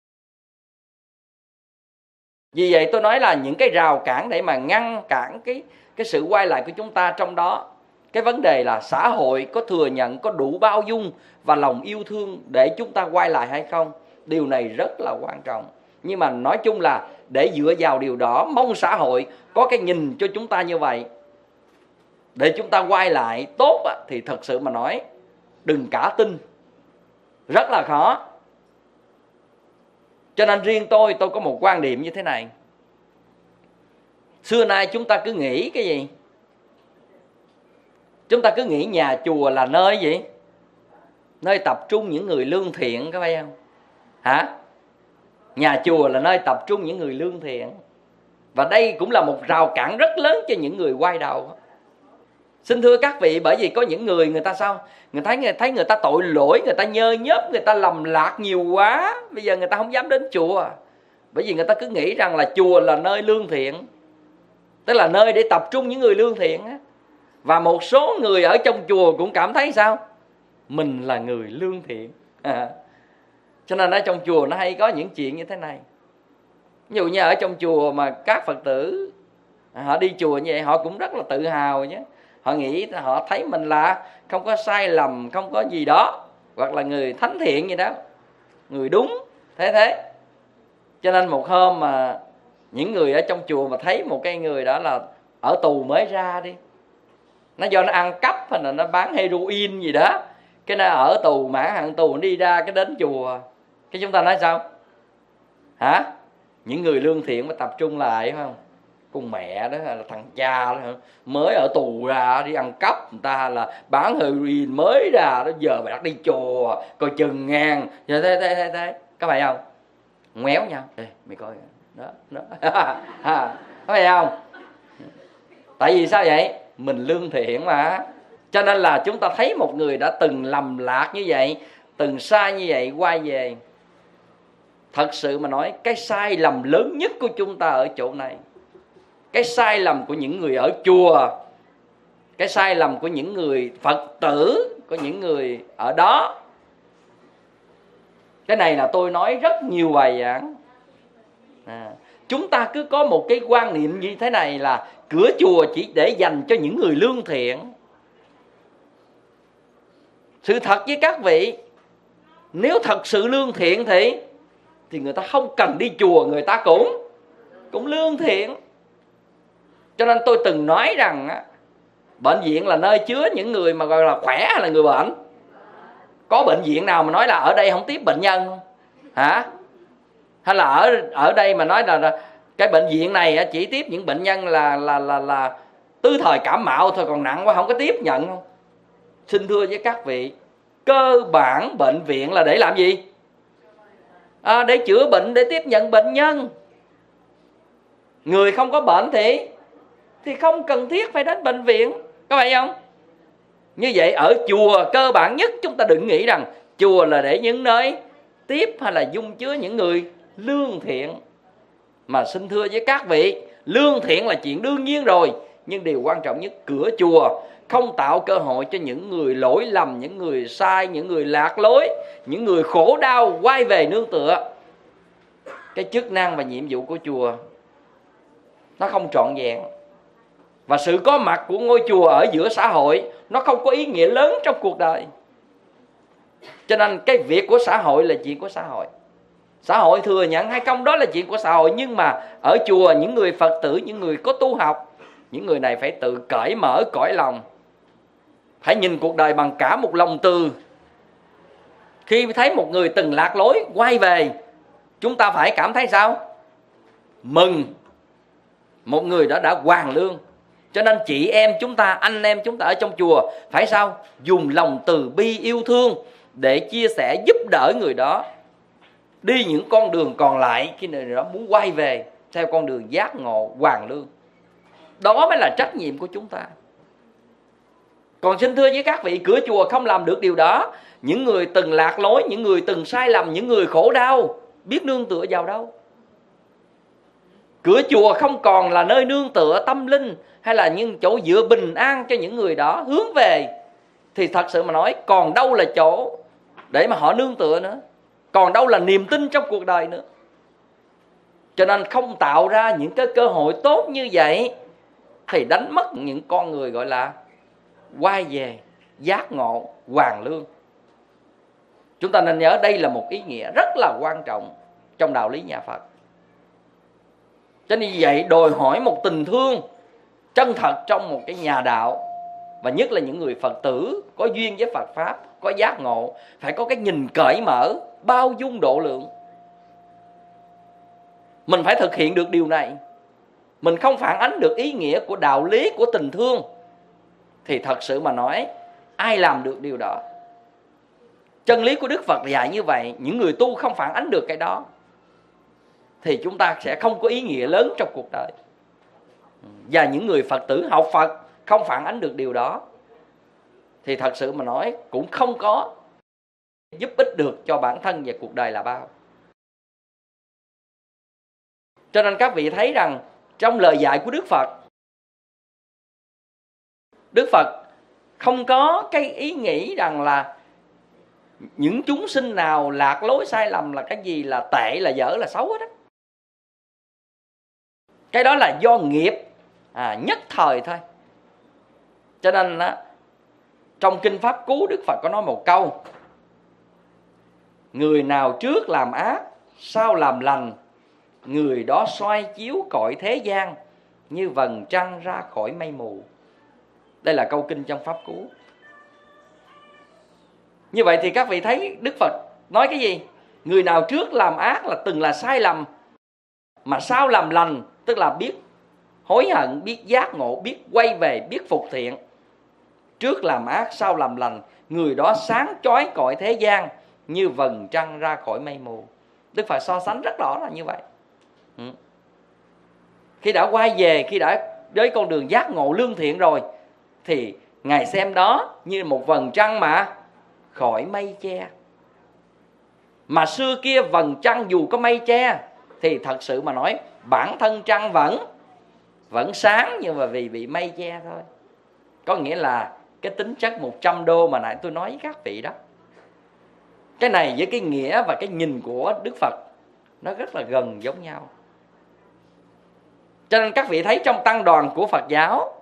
Vì vậy tôi nói là những cái rào cản để mà ngăn cản cái, cái sự quay lại của chúng ta, trong đó cái vấn đề là xã hội có thừa nhận, có đủ bao dung và lòng yêu thương để chúng ta quay lại hay không. Điều này rất là quan trọng. Nhưng mà nói chung là để dựa vào điều đó, mong xã hội có cái nhìn cho chúng ta như vậy để chúng ta quay lại tốt á, thì thật sự mà nói đừng cả tin, rất là khó. Cho nên riêng tôi, tôi có một quan điểm như thế này. Xưa nay chúng ta cứ nghĩ cái gì? Chúng ta cứ nghĩ nhà chùa là nơi gì? Nơi tập trung những người lương thiện, có phải không? Hả? Nhà chùa là nơi tập trung những người lương thiện. Và đây cũng là một rào cản rất lớn cho những người quay đầu. Xin thưa các vị, bởi vì có những người người ta sao? Người thấy, người thấy người ta tội lỗi, người ta nhơ nhớp, người ta lầm lạc nhiều quá. Bây giờ người ta không dám đến chùa. Bởi vì người ta cứ nghĩ rằng là chùa là nơi lương thiện, tức là nơi để tập trung những người lương thiện. Và một số người ở trong chùa cũng cảm thấy sao? Mình là người lương thiện. à. Cho nên ở trong chùa nó hay có những chuyện như thế này. Ví dụ như ở trong chùa mà các Phật tử họ đi chùa như vậy, họ cũng rất là tự hào nhé. Họ nghĩ, họ thấy mình là không có sai lầm, không có gì đó, hoặc là người thánh thiện gì đó, người đúng, thế thế. Cho nên một hôm mà những người ở trong chùa mà thấy một cái người đó là ở tù mới ra đi, nó do nó ăn cắp hay là nó bán heroin gì đó, cái nó ở tù, mãn hạn tù, nó đi ra cái đến chùa, cái chúng ta nói sao? Hả? Những người lương thiện mới tập trung lại, phải không? Con mẹ đó là thằng cha đó, mới ở tù ra đi ăn cắp người ta, là bán heroin mới ra đó, giờ mày đặt đi chùa coi chừng ngàn, giờ thế thế thế thế, có phải không? Ngoéo nhau, ê, mày coi đó, đó. Có phải không? Tại vì sao vậy? Mình lương thiện mà. Cho nên là chúng ta thấy một người đã từng lầm lạc như vậy, từng sai như vậy, quay về. Thật sự mà nói, cái sai lầm lớn nhất của chúng ta ở chỗ này, cái sai lầm của những người ở chùa, cái sai lầm của những người Phật tử, của những người ở đó, cái này là tôi nói rất nhiều bài giảng. à, Chúng ta cứ có một cái quan niệm như thế này là cửa chùa chỉ để dành cho những người lương thiện. Sự thật với các vị, nếu thật sự lương thiện thì Thì người ta không cần đi chùa, người ta cũng Cũng lương thiện. Cho nên tôi từng nói rằng á, bệnh viện là nơi chứa những người mà gọi là khỏe hay là người bệnh? Có bệnh viện nào mà nói là ở đây không tiếp bệnh nhân không? Hả? Hay là ở ở đây mà nói là, là cái bệnh viện này chỉ tiếp những bệnh nhân là là là là tứ thời cảm mạo thôi, còn nặng quá không có tiếp nhận không? Xin thưa với các vị, cơ bản bệnh viện là để làm gì? À, để chữa bệnh, để tiếp nhận bệnh nhân. Người không có bệnh thì thì không cần thiết phải đến bệnh viện, có phải không? Như vậy ở chùa cơ bản nhất chúng ta đừng nghĩ rằng chùa là để những nơi tiếp hay là dung chứa những người lương thiện. Mà xin thưa với các vị, lương thiện là chuyện đương nhiên rồi, nhưng điều quan trọng nhất, cửa chùa không tạo cơ hội cho những người lỗi lầm, những người sai, những người lạc lối, những người khổ đau quay về nương tựa. Cái chức năng và nhiệm vụ của chùa nó không trọn vẹn. Và sự có mặt của ngôi chùa ở giữa xã hội nó không có ý nghĩa lớn trong cuộc đời. Cho nên cái việc của xã hội là chuyện của xã hội. Xã hội thừa nhận hay không đó là chuyện của xã hội. Nhưng mà ở chùa, những người Phật tử, những người có tu học, những người này phải tự cởi mở cõi lòng, phải nhìn cuộc đời bằng cả một lòng từ. Khi thấy một người từng lạc lối quay về, chúng ta phải cảm thấy sao? Mừng. Một người đó đã hoàn lương. Cho nên chị em chúng ta, anh em chúng ta ở trong chùa phải sao? Dùng lòng từ bi yêu thương để chia sẻ giúp đỡ người đó đi những con đường còn lại khi người đó muốn quay về theo con đường giác ngộ hoàn lương. Đó mới là trách nhiệm của chúng ta. Còn xin thưa với các vị, cửa chùa không làm được điều đó. Những người từng lạc lối, những người từng sai lầm, những người khổ đau biết nương tựa vào đâu? Cửa chùa không còn là nơi nương tựa tâm linh hay là những chỗ dựa bình an cho những người đó hướng về, thì thật sự mà nói còn đâu là chỗ để mà họ nương tựa nữa, còn đâu là niềm tin trong cuộc đời nữa. Cho nên không tạo ra những cái cơ hội tốt như vậy thì đánh mất những con người gọi là quay về giác ngộ hoàn lương. Chúng ta nên nhớ đây là một ý nghĩa rất là quan trọng trong đạo lý nhà Phật. Cho nên vậy đòi hỏi một tình thương chân thật trong một cái nhà đạo, và nhất là những người Phật tử có duyên với Phật Pháp, có giác ngộ, phải có cái nhìn cởi mở, bao dung độ lượng. Mình phải thực hiện được điều này. Mình không phản ánh được ý nghĩa của đạo lý của tình thương thì thật sự mà nói ai làm được điều đó? Chân lý của Đức Phật dạy như vậy, những người tu không phản ánh được cái đó thì chúng ta sẽ không có ý nghĩa lớn trong cuộc đời. Và những người Phật tử học Phật không phản ánh được điều đó thì thật sự mà nói cũng không có giúp ích được cho bản thân và cuộc đời là bao. Cho nên các vị thấy rằng trong lời dạy của Đức Phật, Đức Phật không có cái ý nghĩ rằng là những chúng sinh nào lạc lối sai lầm là cái gì là tệ, là dở, là xấu hết á. Cái đó là do nghiệp à, nhất thời thôi. Cho nên á, trong Kinh Pháp Cú, Đức Phật có nói một câu: người nào trước làm ác, sau làm lành, người đó soi chiếu cõi thế gian như vầng trăng ra khỏi mây mù. Đây là câu kinh trong Pháp Cú. Như vậy thì các vị thấy Đức Phật nói cái gì? Người nào trước làm ác là từng là sai lầm, mà sau làm lành tức là biết hối hận, biết giác ngộ, biết quay về, biết phục thiện. Trước làm ác, sau làm lành, người đó sáng chói cõi thế gian như vầng trăng ra khỏi mây mù. Đức Phật so sánh rất rõ là như vậy. Ừ. Khi đã quay về, khi đã với con đường giác ngộ lương thiện rồi, thì Ngài xem đó như một vầng trăng mà khỏi mây che. Mà xưa kia vầng trăng dù có mây che thì thật sự mà nói bản thân trăng vẫn vẫn sáng, nhưng mà vì bị mây che thôi. Có nghĩa là cái tính chất một trăm đô mà nãy tôi nói với các vị đó. Cái này với cái nghĩa và cái nhìn của Đức Phật nó rất là gần giống nhau. Cho nên các vị thấy trong tăng đoàn của Phật giáo,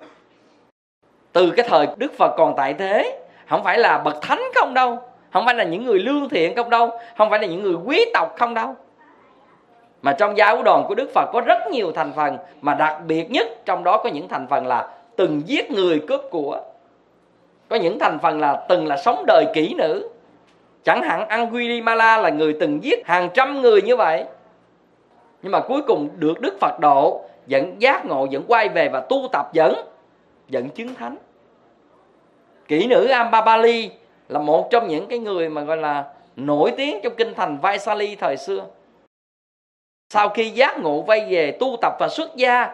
từ cái thời Đức Phật còn tại thế, không phải là bậc thánh không đâu, không phải là những người lương thiện không đâu, không phải là những người quý tộc không đâu, mà trong giáo đoàn của Đức Phật có rất nhiều thành phần, mà đặc biệt nhất trong đó có những thành phần là từng giết người cướp của, có những thành phần là từng là sống đời kỹ nữ. Chẳng hạn Angulimala là người từng giết hàng trăm người như vậy, nhưng mà cuối cùng được Đức Phật độ, vẫn giác ngộ, vẫn quay về và tu tập, vẫn vẫn chứng thánh. Kỹ nữ Ambabali là một trong những cái người mà gọi là nổi tiếng trong kinh thành Vaisali thời xưa. Sau khi giác ngộ quay về tu tập và xuất gia,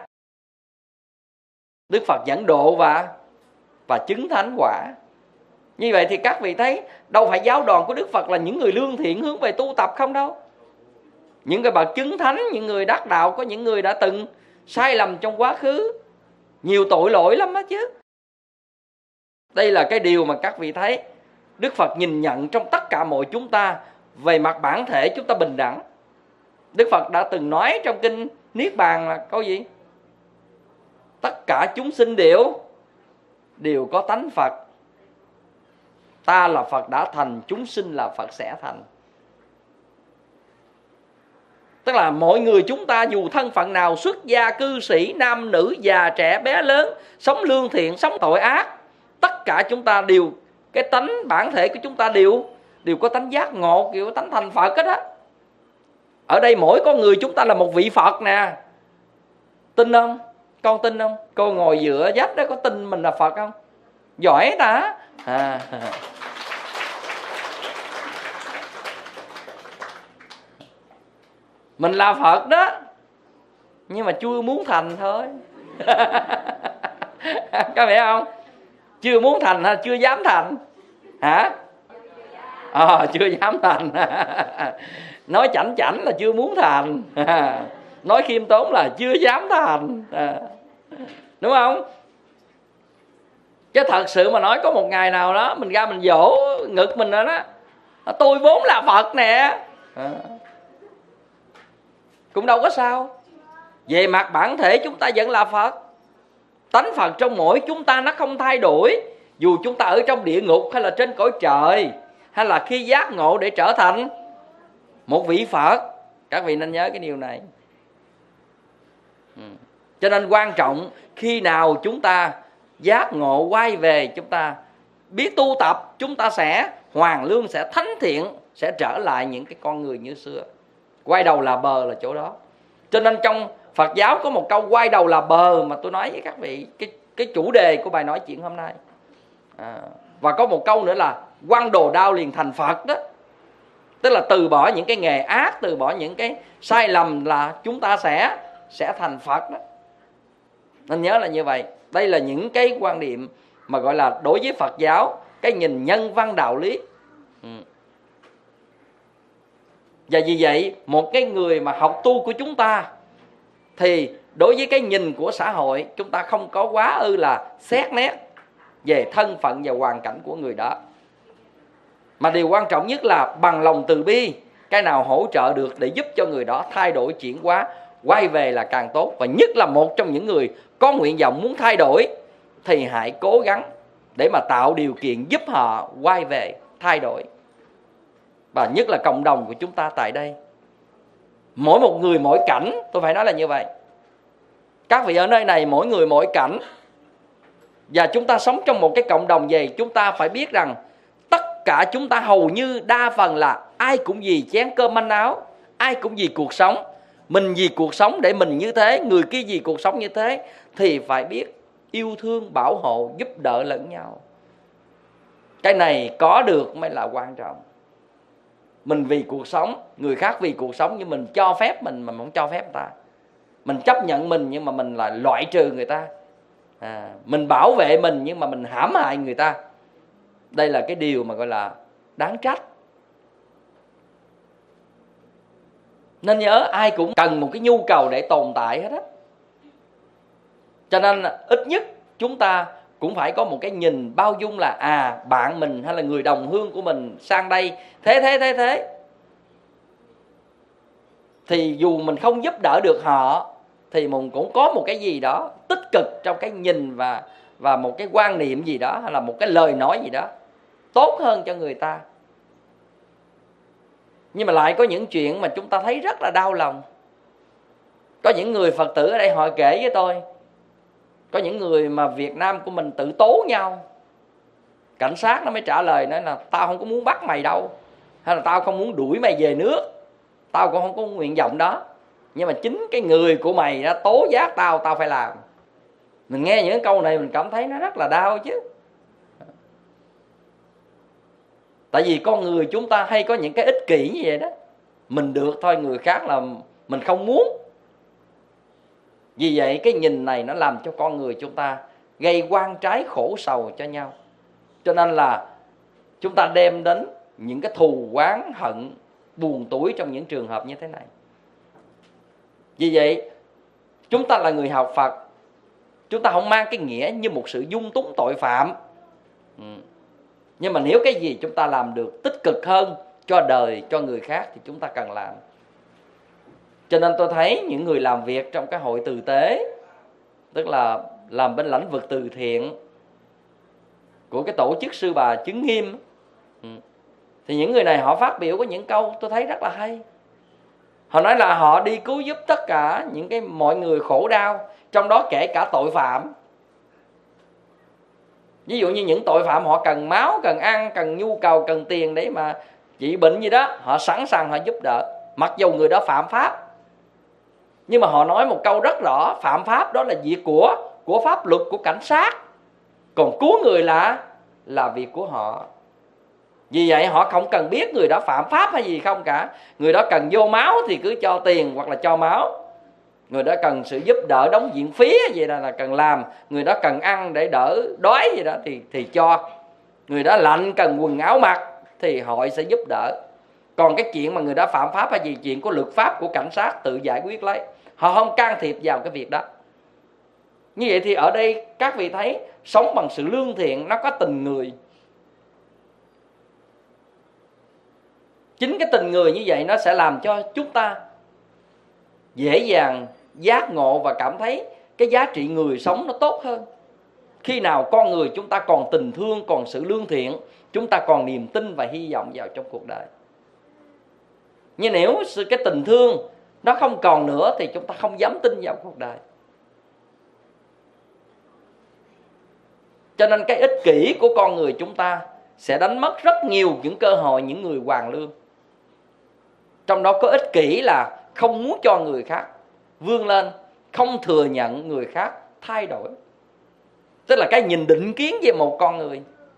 Đức Phật dẫn độ và và chứng thánh quả. Như vậy thì các vị thấy đâu phải giáo đoàn của Đức Phật là những người lương thiện hướng về tu tập không đâu. Những cái bậc chứng thánh, những người đắc đạo, có những người đã từng sai lầm trong quá khứ, nhiều tội lỗi lắm đó chứ. Đây là cái điều mà các vị thấy Đức Phật nhìn nhận trong tất cả mọi chúng ta. Về mặt bản thể chúng ta bình đẳng. Đức Phật đã từng nói trong kinh Niết Bàn là câu gì? Tất cả chúng sinh đều đều có tánh Phật. Ta là Phật đã thành, chúng sinh là Phật sẽ thành. Tức là mọi người chúng ta dù thân phận nào, xuất gia, cư sĩ, nam nữ, già, trẻ, bé, lớn, sống lương thiện, sống tội ác, tất cả chúng ta đều, cái tánh bản thể của chúng ta đều đều có tánh giác ngộ, kiểu tánh thành Phật hết á. Ở đây mỗi con người chúng ta là một vị Phật nè. Tin không? Con tin không? Cô ngồi giữa dách đó có tin mình là Phật không? Giỏi ta. À. Mình là Phật đó, nhưng mà chưa muốn thành thôi. Có phải không? Chưa muốn thành hay chưa dám thành? Hả? Ờ, chưa dám thành. Nói chảnh chảnh là chưa muốn thành. Nói khiêm tốn là chưa dám thành. Đúng không? Chứ thật sự mà nói có một ngày nào đó mình ra mình vỗ ngực mình rồi đó, tôi vốn là Phật nè, cũng đâu có sao. Về mặt bản thể chúng ta vẫn là Phật. Tánh Phật trong mỗi chúng ta nó không thay đổi, dù chúng ta ở trong địa ngục hay là trên cõi trời, hay là khi giác ngộ để trở thành một vị Phật. Các vị nên nhớ cái điều này. Cho nên quan trọng khi nào chúng ta giác ngộ quay về, chúng ta biết tu tập, chúng ta sẽ hoàn lương, sẽ thánh thiện, sẽ trở lại những cái con người như xưa. Quay đầu là bờ là chỗ đó. Cho nên trong Phật giáo có một câu quay đầu là bờ mà tôi nói với các vị, cái, cái chủ đề của bài nói chuyện hôm nay. À, và có một câu nữa là quăng đồ đao liền thành Phật đó. Tức là từ bỏ những cái nghề ác, từ bỏ những cái sai lầm là chúng ta sẽ sẽ thành Phật đó. Nên nhớ là như vậy. Đây là những cái quan điểm mà gọi là đối với Phật giáo, cái nhìn nhân văn đạo lý. Ừ. Và vì vậy một cái người mà học tu của chúng ta thì đối với cái nhìn của xã hội, chúng ta không có quá ư là xét nét về thân phận và hoàn cảnh của người đó. Mà điều quan trọng nhất là bằng lòng từ bi, cái nào hỗ trợ được để giúp cho người đó thay đổi, chuyển hóa, quay về là càng tốt. Và nhất là một trong những người có nguyện vọng muốn thay đổi thì hãy cố gắng để mà tạo điều kiện giúp họ quay về, thay đổi. Và nhất là cộng đồng của chúng ta tại đây, mỗi một người mỗi cảnh, tôi phải nói là như vậy. Các vị ở nơi này mỗi người mỗi cảnh, và chúng ta sống trong một cái cộng đồng gì, chúng ta phải biết rằng tất cả chúng ta hầu như đa phần là ai cũng vì chén cơm manh áo, ai cũng vì cuộc sống. Mình vì cuộc sống để mình như thế, người kia vì cuộc sống như thế, thì phải biết yêu thương, bảo hộ, giúp đỡ lẫn nhau. Cái này có được mới là quan trọng. Mình vì cuộc sống, người khác vì cuộc sống, nhưng mình cho phép mình mà không cho phép người ta. Mình chấp nhận mình nhưng mà mình là loại trừ người ta. À, mình bảo vệ mình nhưng mà mình hãm hại người ta. Đây là cái điều mà gọi là đáng trách. Nên nhớ ai cũng cần một cái nhu cầu để tồn tại hết á. Cho nên ít nhất chúng ta cũng phải có một cái nhìn bao dung là à, bạn mình hay là người đồng hương của mình sang đây thế thế thế thế, thì dù mình không giúp đỡ được họ thì mình cũng có một cái gì đó tích cực trong cái nhìn và, và một cái quan niệm gì đó, hay là một cái lời nói gì đó tốt hơn cho người ta. Nhưng mà lại có những chuyện mà chúng ta thấy rất là đau lòng. Có những người Phật tử ở đây họ kể với tôi, có những người mà Việt Nam của mình tự tố nhau, cảnh sát nó mới trả lời nói là tao không có muốn bắt mày đâu, hay là tao không muốn đuổi mày về nước, tao cũng không có nguyện vọng đó, nhưng mà chính cái người của mày đã tố giác tao, tao phải làm. Mình nghe những câu này mình cảm thấy nó rất là đau chứ. Tại vì con người chúng ta hay có những cái ích kỷ như vậy đó. Mình được thôi, người khác là mình không muốn. Vì vậy cái nhìn này nó làm cho con người chúng ta gây oan trái khổ sầu cho nhau. Cho nên là chúng ta đem đến những cái thù oán hận buồn tủi trong những trường hợp như thế này. Vì vậy chúng ta là người học Phật, chúng ta không mang cái nghĩa như một sự dung túng tội phạm. ừ. Nhưng mà nếu cái gì chúng ta làm được tích cực hơn cho đời, cho người khác thì chúng ta cần làm. Cho nên tôi thấy những người làm việc trong cái hội từ tế, tức là làm bên lĩnh vực từ thiện của cái tổ chức Sư Bà Chứng Nghiêm, thì những người này họ phát biểu có những câu tôi thấy rất là hay. Họ nói là họ đi cứu giúp tất cả những cái mọi người khổ đau, trong đó kể cả tội phạm. Ví dụ như những tội phạm họ cần máu, cần ăn, cần nhu cầu, cần tiền để mà trị bệnh gì đó, họ sẵn sàng họ giúp đỡ, mặc dù người đó phạm pháp. Nhưng mà họ nói một câu rất rõ, phạm pháp đó là việc của của pháp luật, của cảnh sát, còn cứu người là là việc của họ. Vì vậy họ không cần biết người đó phạm pháp hay gì không cả. Người đó cần vô máu thì cứ cho tiền hoặc là cho máu. Người đó cần sự giúp đỡ đóng viện phí gì đó là cần làm. Người đó cần ăn để đỡ đói gì đó thì, thì cho. Người đó lạnh cần quần áo mặc thì hội sẽ giúp đỡ. Còn cái chuyện mà người đó phạm pháp hay gì, chuyện của luật pháp, của cảnh sát tự giải quyết lấy. Họ không can thiệp vào cái việc đó. Như vậy thì ở đây các vị thấy sống bằng sự lương thiện, nó có tình người. Chính cái tình người như vậy nó sẽ làm cho chúng ta dễ dàng giác ngộ và cảm thấy cái giá trị người sống nó tốt hơn. Khi nào con người chúng ta còn tình thương, còn sự lương thiện, chúng ta còn niềm tin và hy vọng vào trong cuộc đời. Nhưng nếu cái tình thương nó không còn nữa thì chúng ta không dám tin vào cuộc đời. Cho nên cái ích kỷ của con người chúng ta sẽ đánh mất rất nhiều những cơ hội những người hoàn lương. Trong đó có ích kỷ là không muốn cho người khác vươn lên, không thừa nhận người khác thay đổi. Tức là cái nhìn định kiến về một con người.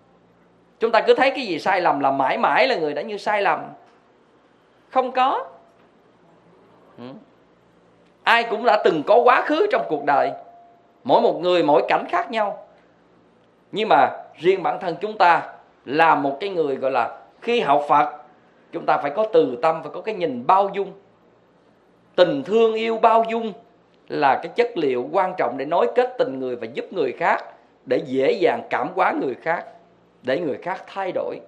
Chúng ta cứ thấy cái gì sai lầm là mãi mãi là người đã như sai lầm. Không có. Ừ. Ai cũng đã từng có quá khứ trong cuộc đời. Mỗi một người mỗi cảnh khác nhau. Nhưng mà riêng bản thân chúng ta là một cái người gọi là khi học Phật, chúng ta phải có từ tâm, phải có cái nhìn bao dung. Tình thương yêu bao dung là cái chất liệu quan trọng để nối kết tình người và giúp người khác, để dễ dàng cảm hóa người khác, để người khác thay đổi.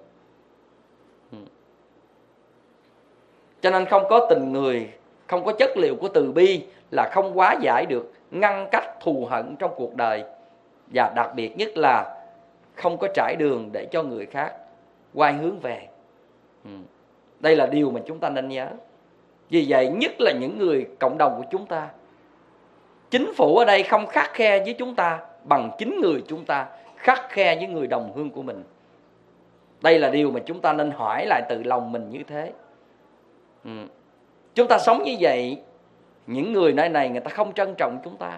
Cho nên không có tình người, không có chất liệu của từ bi là không hóa giải được ngăn cách thù hận trong cuộc đời. Và đặc biệt nhất là không có trải đường để cho người khác quay hướng về. Đây là điều mà chúng ta nên nhớ. Vì vậy nhất là những người cộng đồng của chúng ta, chính phủ ở đây không khắt khe với chúng ta bằng chính người chúng ta khắt khe với người đồng hương của mình. Đây là điều mà chúng ta nên hỏi lại từ lòng mình như thế. Ừ. Chúng ta sống như vậy, những người nơi này người ta không trân trọng chúng ta.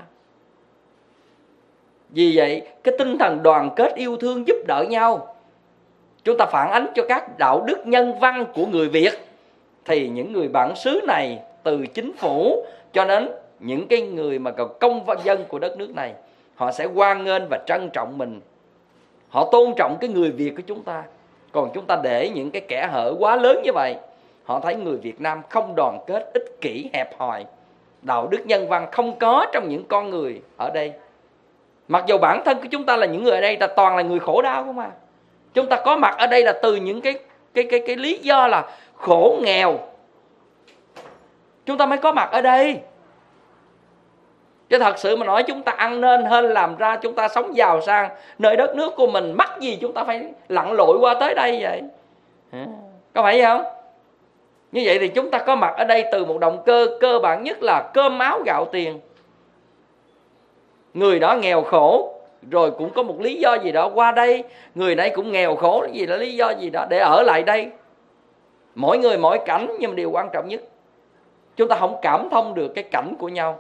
Vì vậy cái tinh thần đoàn kết yêu thương giúp đỡ nhau, chúng ta phản ánh cho các đạo đức nhân văn của người Việt, thì những người bản xứ này, từ chính phủ cho đến những cái người mà công dân của đất nước này, họ sẽ hoan nghênh và trân trọng mình. Họ tôn trọng cái người Việt của chúng ta. Còn chúng ta để những cái kẽ hở quá lớn như vậy, họ thấy người Việt Nam không đoàn kết, ích kỷ, hẹp hòi. Đạo đức nhân văn không có trong những con người ở đây. Mặc dù bản thân của chúng ta là những người ở đây là toàn là người khổ đau không à. Chúng ta có mặt ở đây là từ những cái cái cái cái lý do là khổ nghèo, chúng ta mới có mặt ở đây. Chứ thật sự mà nói chúng ta ăn nên hơn làm ra, chúng ta sống giàu sang nơi đất nước của mình, mắc gì chúng ta phải lặn lội qua tới đây vậy? Có phải vậy không? Như vậy thì chúng ta có mặt ở đây từ một động cơ cơ bản nhất là cơm áo gạo tiền. Người đó nghèo khổ, rồi cũng có một lý do gì đó qua đây. Người này cũng nghèo khổ gì đó, lý do gì đó để ở lại đây. Mỗi người mỗi cảnh, nhưng mà điều quan trọng nhất, chúng ta không cảm thông được cái cảnh của nhau.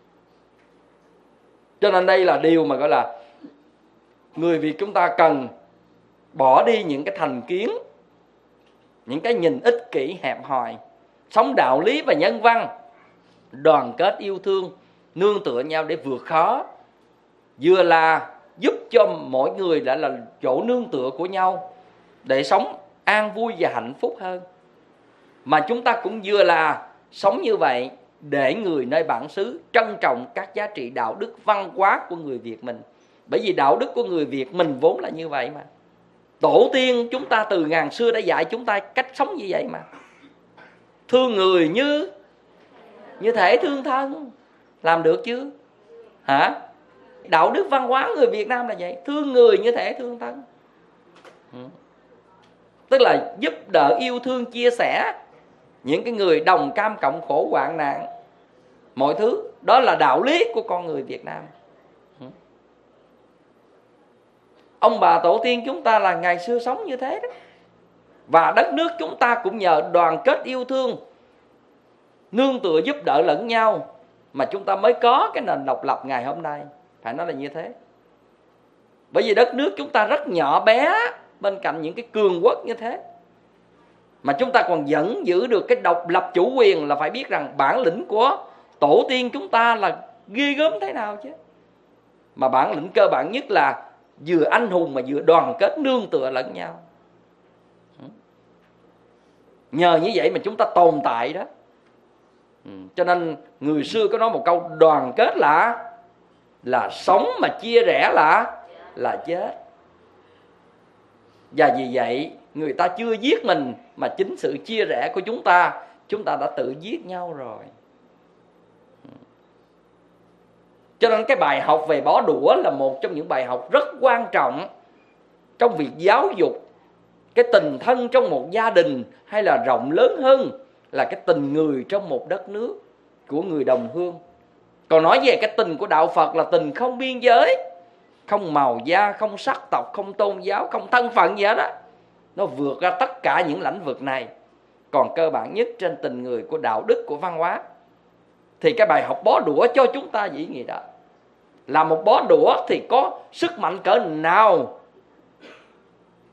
Cho nên đây là điều mà gọi là người Việt chúng ta cần bỏ đi những cái thành kiến, những cái nhìn ích kỷ hẹp hòi, sống đạo lý và nhân văn, đoàn kết yêu thương, nương tựa nhau để vượt khó, vừa là giúp cho mỗi người đã là chỗ nương tựa của nhau để sống an vui và hạnh phúc hơn. Mà chúng ta cũng vừa là sống như vậy để người nơi bản xứ trân trọng các giá trị đạo đức văn hóa của người Việt mình. Bởi vì đạo đức của người Việt mình vốn là như vậy mà. Tổ tiên chúng ta từ ngàn xưa đã dạy chúng ta cách sống như vậy mà. Thương người như như thể thương thân. Làm được chứ? Hả? Đạo đức văn hóa người Việt Nam là vậy. Thương người như thể thương thân. Tức là giúp đỡ, yêu thương, chia sẻ những cái người đồng cam cộng khổ hoạn nạn, mọi thứ. Đó là đạo lý của con người Việt Nam. Ông bà tổ tiên chúng ta là ngày xưa sống như thế đó. Và đất nước chúng ta cũng nhờ đoàn kết yêu thương, nương tựa giúp đỡ lẫn nhau mà chúng ta mới có cái nền độc lập ngày hôm nay. Phải nói là như thế. Bởi vì đất nước chúng ta rất nhỏ bé bên cạnh những cái cường quốc như thế, mà chúng ta còn vẫn giữ được cái độc lập chủ quyền, là phải biết rằng bản lĩnh của tổ tiên chúng ta là ghê gớm thế nào chứ. Mà bản lĩnh cơ bản nhất là vừa anh hùng mà vừa đoàn kết nương tựa lẫn nhau. Nhờ như vậy mà chúng ta tồn tại đó. Cho nên người xưa có nói một câu, đoàn kết là là sống mà chia rẽ là là chết. Và vì vậy người ta chưa giết mình, mà chính sự chia rẽ của chúng ta, chúng ta đã tự giết nhau rồi. Cho nên cái bài học về bó đũa là một trong những bài học rất quan trọng trong việc giáo dục cái tình thân trong một gia đình, hay là rộng lớn hơn là cái tình người trong một đất nước của người đồng hương. Còn nói về cái tình của đạo Phật là tình không biên giới, không màu da, không sắc tộc, không tôn giáo, không thân phận gì hết á. Nó vượt ra tất cả những lĩnh vực này. Còn cơ bản nhất trên tình người của đạo đức, của văn hóa, thì cái bài học bó đũa cho chúng ta dĩ nghĩa đó. Là một bó đũa thì có sức mạnh cỡ nào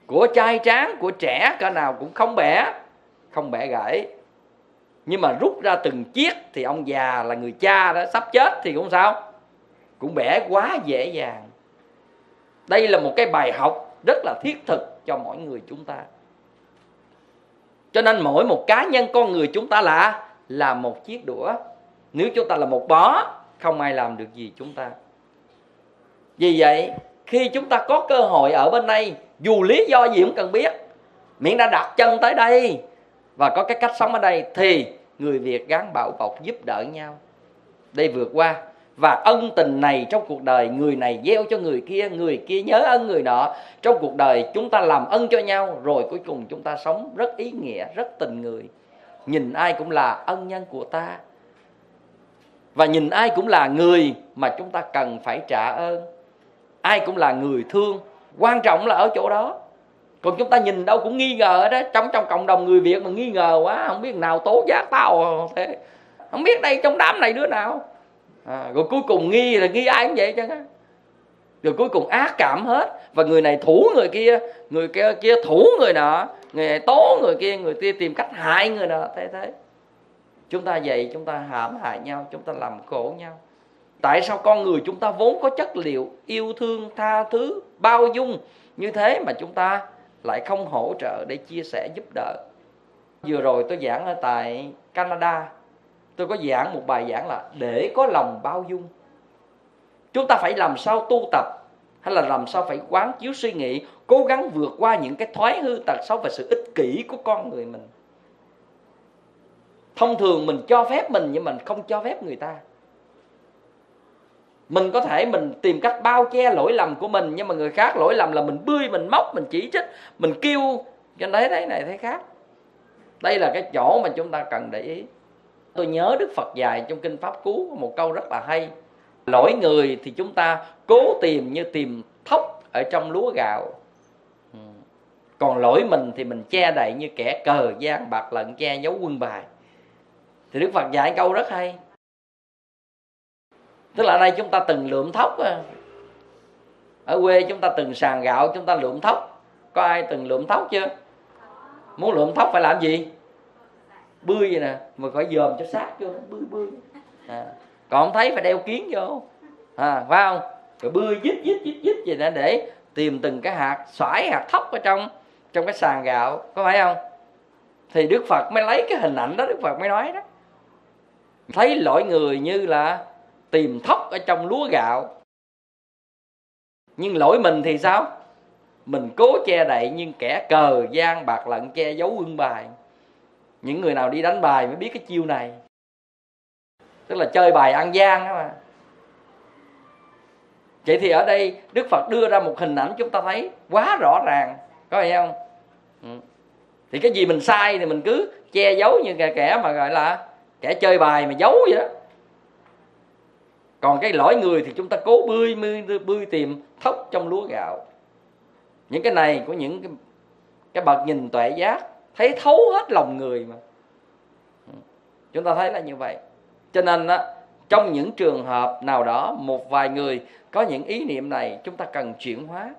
của trai tráng, của trẻ cỡ nào cũng không bẻ, không bẻ gãy. Nhưng mà rút ra từng chiếc thì ông già là người cha đó, sắp chết thì cũng sao, cũng bẻ quá dễ dàng. Đây là một cái bài học rất là thiết thực cho mỗi người chúng ta. Cho nên mỗi một cá nhân con người chúng ta là là một chiếc đũa. Nếu chúng ta là một bó, không ai làm được gì chúng ta. Vì vậy, khi chúng ta có cơ hội ở bên đây, dù lý do gì cũng cần biết, miễn đã đặt chân tới đây và có cái cách sống ở đây, thì người Việt gắng bảo bọc giúp đỡ nhau để vượt qua. Và ân tình này trong cuộc đời, người này gieo cho người kia, người kia nhớ ân người nọ. Trong cuộc đời chúng ta làm ân cho nhau, rồi cuối cùng chúng ta sống rất ý nghĩa, rất tình người. Nhìn ai cũng là ân nhân của ta, và nhìn ai cũng là người mà chúng ta cần phải trả ơn. Ai cũng là người thương, quan trọng là ở chỗ đó. Còn chúng ta nhìn đâu cũng nghi ngờ đó. Trong trong cộng đồng người Việt mà nghi ngờ quá, không biết nào tố giác tao thế, không biết đây trong đám này đứa nào. À, rồi cuối cùng nghi là nghi ai cũng vậy chứ. Rồi cuối cùng ác cảm hết, và người này thủ người kia, người kia, kia thủ người nọ, người này tố người kia, người kia tìm cách hại người nọ. Thế thế chúng ta vậy, chúng ta hãm hại nhau, chúng ta làm khổ nhau. Tại sao con người chúng ta vốn có chất liệu yêu thương, tha thứ, bao dung như thế mà chúng ta lại không hỗ trợ để chia sẻ giúp đỡ? Vừa rồi tôi giảng ở tại Canada, tôi có giảng một bài giảng là để có lòng bao dung. Chúng ta phải làm sao tu tập, hay là làm sao phải quán chiếu suy nghĩ, cố gắng vượt qua những cái thói hư tật xấu và sự ích kỷ của con người mình. Thông thường mình cho phép mình, nhưng mình không cho phép người ta. Mình có thể mình tìm cách bao che lỗi lầm của mình, nhưng mà người khác lỗi lầm là mình bươi, mình móc, mình chỉ trích, mình kêu cho đấy thế này thế khác. Đây là cái chỗ mà chúng ta cần để ý. Tôi nhớ Đức Phật dạy trong Kinh Pháp Cú một câu rất là hay. Lỗi người thì chúng ta cố tìm như tìm thóc ở trong lúa gạo, còn lỗi mình thì mình che đậy như kẻ cờ gian bạc lận che giấu quân bài. Thì Đức Phật dạy câu rất hay. Tức là ở đây chúng ta từng lượm thóc, ở quê chúng ta từng sàn gạo, chúng ta lượm thóc. Có ai từng lượm thóc chưa? Muốn lượm thóc phải làm gì? Bươi vậy nè, mà phải dòm cho sát vô, bươi bươi. À, còn không thấy phải đeo kiến vô, à, phải không? Rồi bươi dít dít dít dít vậy nè, để tìm từng cái hạt xoải, hạt thóc ở trong trong cái sàn gạo, có phải không? Thì Đức Phật mới lấy cái hình ảnh đó, Đức Phật mới nói đó, thấy lỗi người như là tìm thóc ở trong lúa gạo. Nhưng lỗi mình thì sao? Mình cố che đậy nhưng kẻ cờ gian bạc lận che giấu quân bài. Những người nào đi đánh bài mới biết cái chiêu này, tức là chơi bài ăn gian đó mà. Vậy thì ở đây Đức Phật đưa ra một hình ảnh chúng ta thấy quá rõ ràng, có phải không? Ừ. Thì cái gì mình sai thì mình cứ che giấu như kẻ mà gọi là kẻ chơi bài mà giấu vậy đó. Còn cái lỗi người thì chúng ta cố bươi bươi, bươi tìm thóc trong lúa gạo. Những cái này của những cái, cái bậc nhìn tuệ giác, thấy thấu hết lòng người mà. Chúng ta thấy là như vậy. Cho nên á, trong những trường hợp nào đó, một vài người có những ý niệm này, chúng ta cần chuyển hóa.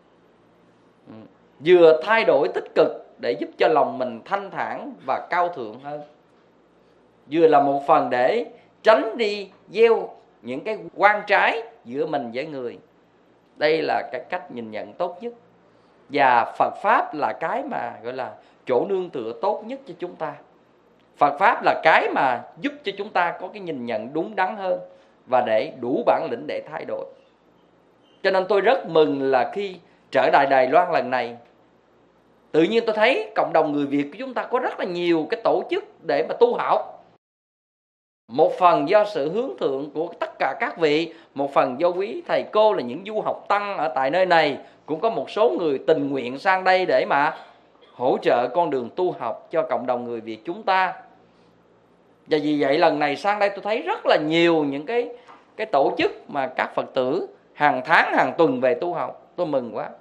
Vừa thay đổi tích cực để giúp cho lòng mình thanh thản và cao thượng hơn, vừa là một phần để tránh đi gieo những cái oan trái giữa mình với người. Đây là cái cách nhìn nhận tốt nhất. Và Phật Pháp là cái mà gọi là chỗ nương tựa tốt nhất cho chúng ta. Phật Pháp là cái mà giúp cho chúng ta có cái nhìn nhận đúng đắn hơn và để đủ bản lĩnh để thay đổi. Cho nên tôi rất mừng là khi trở lại Đài Loan lần này, tự nhiên tôi thấy cộng đồng người Việt của chúng ta có rất là nhiều cái tổ chức để mà tu học. Một phần do sự hướng thượng của tất cả các vị, một phần do quý thầy cô là những du học tăng ở tại nơi này. Cũng có một số người tình nguyện sang đây để mà hỗ trợ con đường tu học cho cộng đồng người Việt chúng ta. Và vì vậy lần này sang đây tôi thấy rất là nhiều những cái, cái tổ chức mà các Phật tử hàng tháng, hàng tuần về tu học. Tôi mừng quá.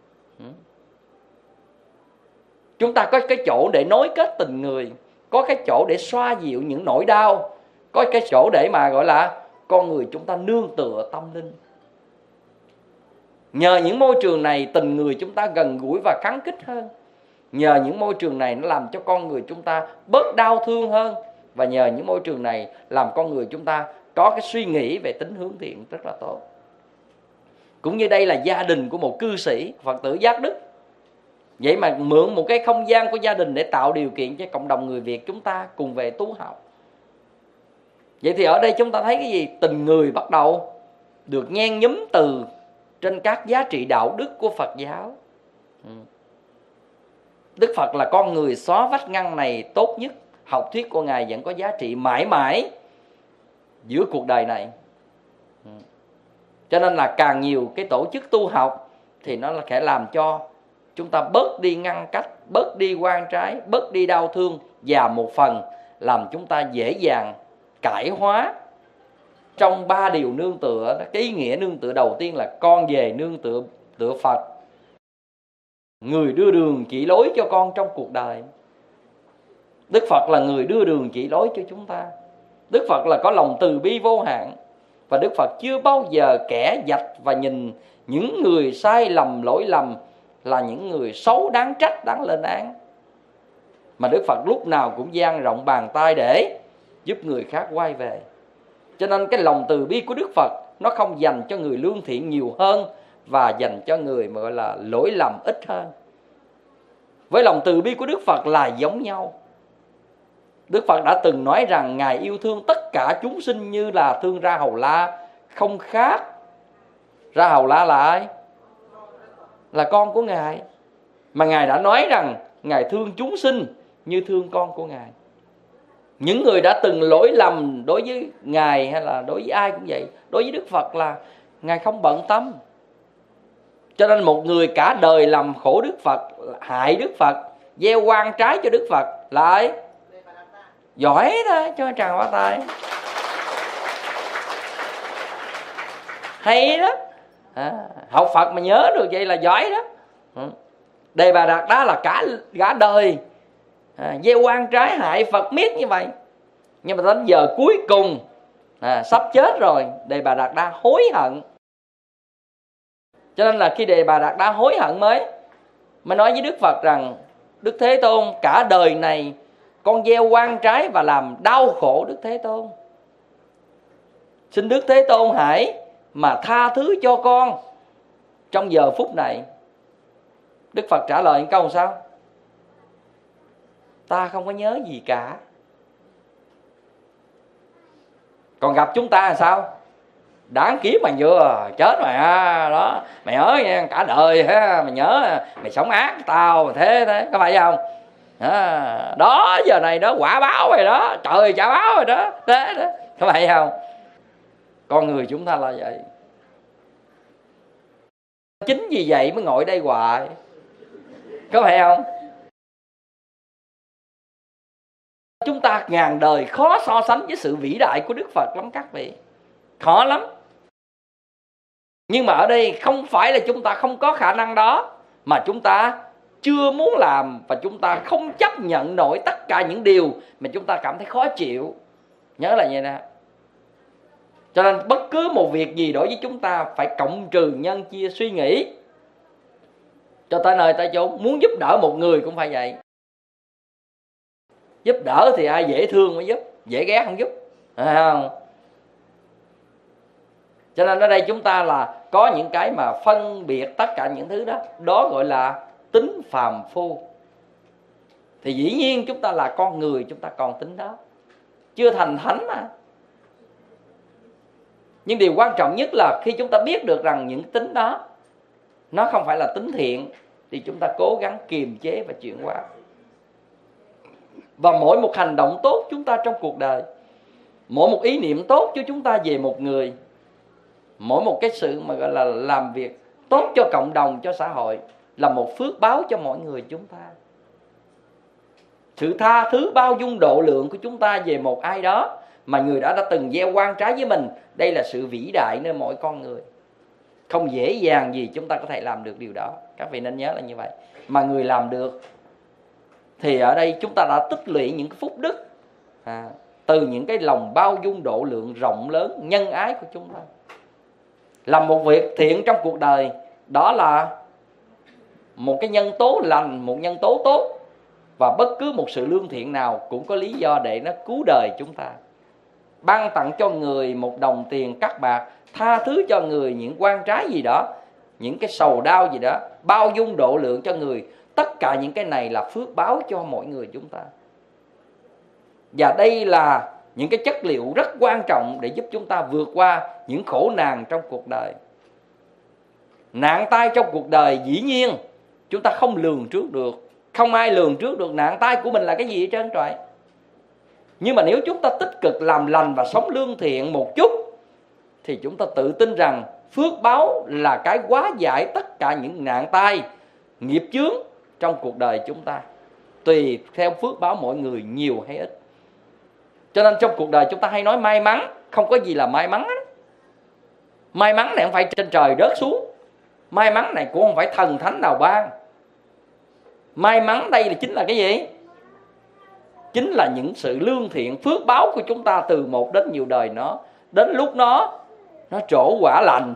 Chúng ta có cái chỗ để nối kết tình người, có cái chỗ để xoa dịu những nỗi đau, có cái chỗ để mà gọi là con người chúng ta nương tựa tâm linh. Nhờ những môi trường này tình người chúng ta gần gũi và khắng khích hơn. Nhờ những môi trường này nó làm cho con người chúng ta bớt đau thương hơn. Và nhờ những môi trường này làm con người chúng ta có cái suy nghĩ về tính hướng thiện rất là tốt. Cũng như đây là gia đình của một cư sĩ Phật tử Giác Đức. Vậy mà mượn một cái không gian của gia đình để tạo điều kiện cho cộng đồng người Việt chúng ta cùng về tu học. Vậy thì ở đây chúng ta thấy cái gì? Tình người bắt đầu được nhen nhúm từ trên các giá trị đạo đức của Phật giáo. Đức Phật là con người xóa vách ngăn này tốt nhất. Học thuyết của Ngài vẫn có giá trị mãi mãi giữa cuộc đời này. Cho nên là càng nhiều cái tổ chức tu học thì nó là sẽ làm cho chúng ta bớt đi ngăn cách, bớt đi oan trái, bớt đi đau thương, và một phần làm chúng ta dễ dàng cải hóa. Trong ba điều nương tựa, cái ý nghĩa nương tựa đầu tiên là con về nương tựa tựa Phật. Người đưa đường chỉ lối cho con trong cuộc đời. Đức Phật là người đưa đường chỉ lối cho chúng ta. Đức Phật là có lòng từ bi vô hạn. Và Đức Phật chưa bao giờ kẻ dạch và nhìn những người sai lầm lỗi lầm là những người xấu đáng trách, đáng lên án. Mà Đức Phật lúc nào cũng dang rộng bàn tay để giúp người khác quay về. Cho nên cái lòng từ bi của Đức Phật nó không dành cho người lương thiện nhiều hơn, và dành cho người mà gọi là lỗi lầm ít hơn. Với lòng từ bi của Đức Phật là giống nhau. Đức Phật đã từng nói rằng Ngài yêu thương tất cả chúng sinh như là thương Ra Hầu La, không khác. Ra Hầu La là ai? Là con của Ngài. Mà Ngài đã nói rằng Ngài thương chúng sinh như thương con của Ngài. Những người đã từng lỗi lầm đối với Ngài hay là đối với ai cũng vậy, đối với Đức Phật là Ngài không bận tâm. Cho nên một người cả đời làm khổ Đức Phật, hại Đức Phật, gieo oan trái cho Đức Phật là ai? Giỏi thôi, cho tràng phá tay. Hay đó. À, học Phật mà nhớ được vậy là giỏi đó. Đề Bà Đạt Đa là cả cả đời à, gieo oan trái hại Phật miết như vậy. Nhưng mà đến giờ cuối cùng à, sắp chết rồi, Đề Bà Đạt Đa hối hận. Cho nên là khi Đề Bà Đạt Đa hối hận mới mới nói với Đức Phật rằng: Đức Thế Tôn, cả đời này con gieo oan trái và làm đau khổ Đức Thế Tôn. Xin Đức Thế Tôn hãy mà tha thứ cho con trong giờ phút này. Đức Phật trả lời một câu sao? Ta không có nhớ gì cả. Còn gặp chúng ta là sao? Đáng kiếp mày vừa chết mày à, đó mày nhớ nha, cả đời ha, mày nhớ mày sống ác tao mà thế thế, có phải không? À, đó giờ này đó quả báo rồi đó, trời trả báo rồi đó, thế đó, có phải không? Con người chúng ta là vậy. Chính vì vậy mới ngồi đây hoài, có phải không? Chúng ta ngàn đời khó so sánh với sự vĩ đại của Đức Phật lắm các vị, khó lắm. Nhưng mà ở đây không phải là chúng ta không có khả năng đó, mà chúng ta chưa muốn làm, và chúng ta không chấp nhận nổi tất cả những điều mà chúng ta cảm thấy khó chịu. Nhớ là vậy nè. Cho nên bất cứ một việc gì đối với chúng ta phải cộng trừ nhân chia suy nghĩ cho tới nơi tới chốn. Muốn giúp đỡ một người cũng phải vậy. Giúp đỡ thì ai dễ thương mới giúp, dễ ghét không giúp, phải không? Cho nên ở đây chúng ta là có những cái mà phân biệt tất cả những thứ đó, đó gọi là tính phàm phu. Thì dĩ nhiên chúng ta là con người, chúng ta còn tính đó, chưa thành thánh mà. Nhưng điều quan trọng nhất là khi chúng ta biết được rằng những tính đó nó không phải là tính thiện, thì chúng ta cố gắng kiềm chế và chuyển hóa. Và mỗi một hành động tốt chúng ta trong cuộc đời, mỗi một ý niệm tốt cho chúng ta về một người, mỗi một cái sự mà gọi là làm việc tốt cho cộng đồng, cho xã hội là một phước báo cho mọi người chúng ta. Sự tha thứ bao dung độ lượng của chúng ta về một ai đó mà người đã đã từng gieo oan trái với mình, đây là sự vĩ đại nơi mỗi con người. Không dễ dàng gì chúng ta có thể làm được điều đó. Các vị nên nhớ là như vậy. Mà người làm được thì ở đây chúng ta đã tích lũy những cái phúc đức à, từ những cái lòng bao dung độ lượng rộng lớn, nhân ái của chúng ta. Làm một việc thiện trong cuộc đời đó là một cái nhân tố lành, một nhân tố tốt. Và bất cứ một sự lương thiện nào cũng có lý do để nó cứu đời chúng ta. Ban tặng cho người một đồng tiền cắt bạc, tha thứ cho người những oan trái gì đó, những cái sầu đau gì đó, bao dung độ lượng cho người. Tất cả những cái này là phước báo cho mọi người chúng ta. Và đây là những cái chất liệu rất quan trọng để giúp chúng ta vượt qua những khổ nạn trong cuộc đời. Nạn tai trong cuộc đời dĩ nhiên chúng ta không lường trước được. Không ai lường trước được nạn tai của mình là cái gì hết trơn trọi. Nhưng mà nếu chúng ta tích cực làm lành và sống lương thiện một chút, thì chúng ta tự tin rằng phước báo là cái hóa giải tất cả những nạn tai, nghiệp chướng trong cuộc đời chúng ta. Tùy theo phước báo mỗi người nhiều hay ít. Cho nên trong cuộc đời chúng ta hay nói may mắn. Không có gì là may mắn hết. May mắn này không phải trên trời rớt xuống. May mắn này cũng không phải thần thánh nào ban. May mắn đây là chính là cái gì? Chính là những sự lương thiện, phước báo của chúng ta từ một đến nhiều đời nó. Đến lúc nó Nó trổ quả lành.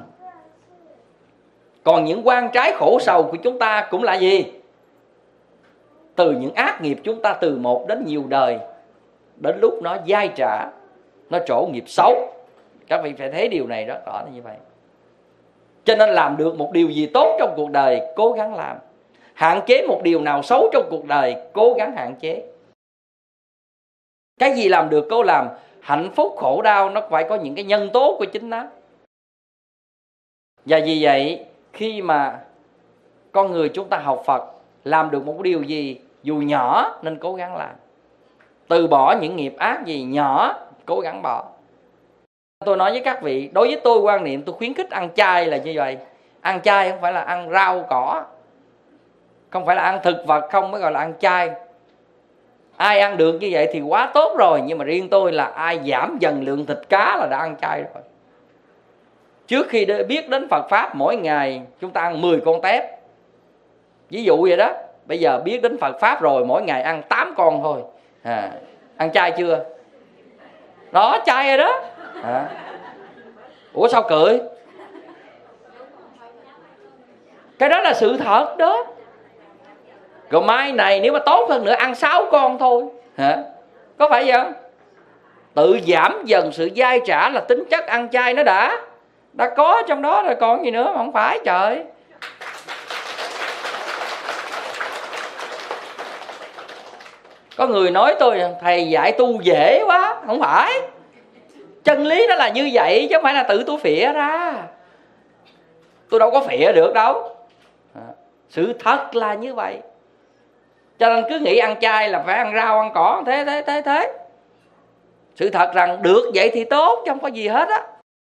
Còn những oan trái khổ sầu của chúng ta cũng là gì? Từ những ác nghiệp chúng ta từ một đến nhiều đời. Đến lúc nó dai trả, nó trổ nghiệp xấu. Các vị phải thấy điều này rất rõ như vậy. Cho nên làm được một điều gì tốt trong cuộc đời, cố gắng làm. Hạn chế một điều nào xấu trong cuộc đời, cố gắng hạn chế. Cái gì làm được cố làm. Hạnh phúc khổ đau nó phải có những cái nhân tố của chính nó. Và vì vậy khi mà con người chúng ta học Phật, làm được một điều gì dù nhỏ nên cố gắng làm. Từ bỏ những nghiệp ác gì nhỏ, cố gắng bỏ. Tôi nói với các vị, đối với tôi quan niệm tôi khuyến khích ăn chay là như vậy. Ăn chay không phải là ăn rau cỏ, không phải là ăn thực vật không mới gọi là ăn chay. Ai ăn được như vậy thì quá tốt rồi. Nhưng mà riêng tôi là ai giảm dần lượng thịt cá là đã ăn chay rồi. Trước khi biết đến Phật Pháp, mỗi ngày chúng ta ăn mười con tép, ví dụ vậy đó. Bây giờ biết đến Phật Pháp rồi, mỗi ngày ăn tám con thôi. à, Ăn chay chưa? Đó, chay rồi đó. à. Ủa sao cười? Cái đó là sự thật đó. Rồi mai này nếu mà tốt hơn nữa ăn sáu con thôi. Hả? Có phải vậy không? Tự giảm dần sự dai trả là tính chất ăn chay nó đã Đã có trong đó rồi còn gì nữa mà không phải trời. Có người nói tôi thầy dạy tu dễ quá. Không phải. Chân lý nó là như vậy chứ không phải là tự tôi phịa ra. Tôi đâu có phịa được đâu. Sự thật là như vậy. Cho nên cứ nghĩ ăn chay là phải ăn rau, ăn cỏ, thế thế thế thế. Sự thật rằng được vậy thì tốt, chứ không có gì hết á.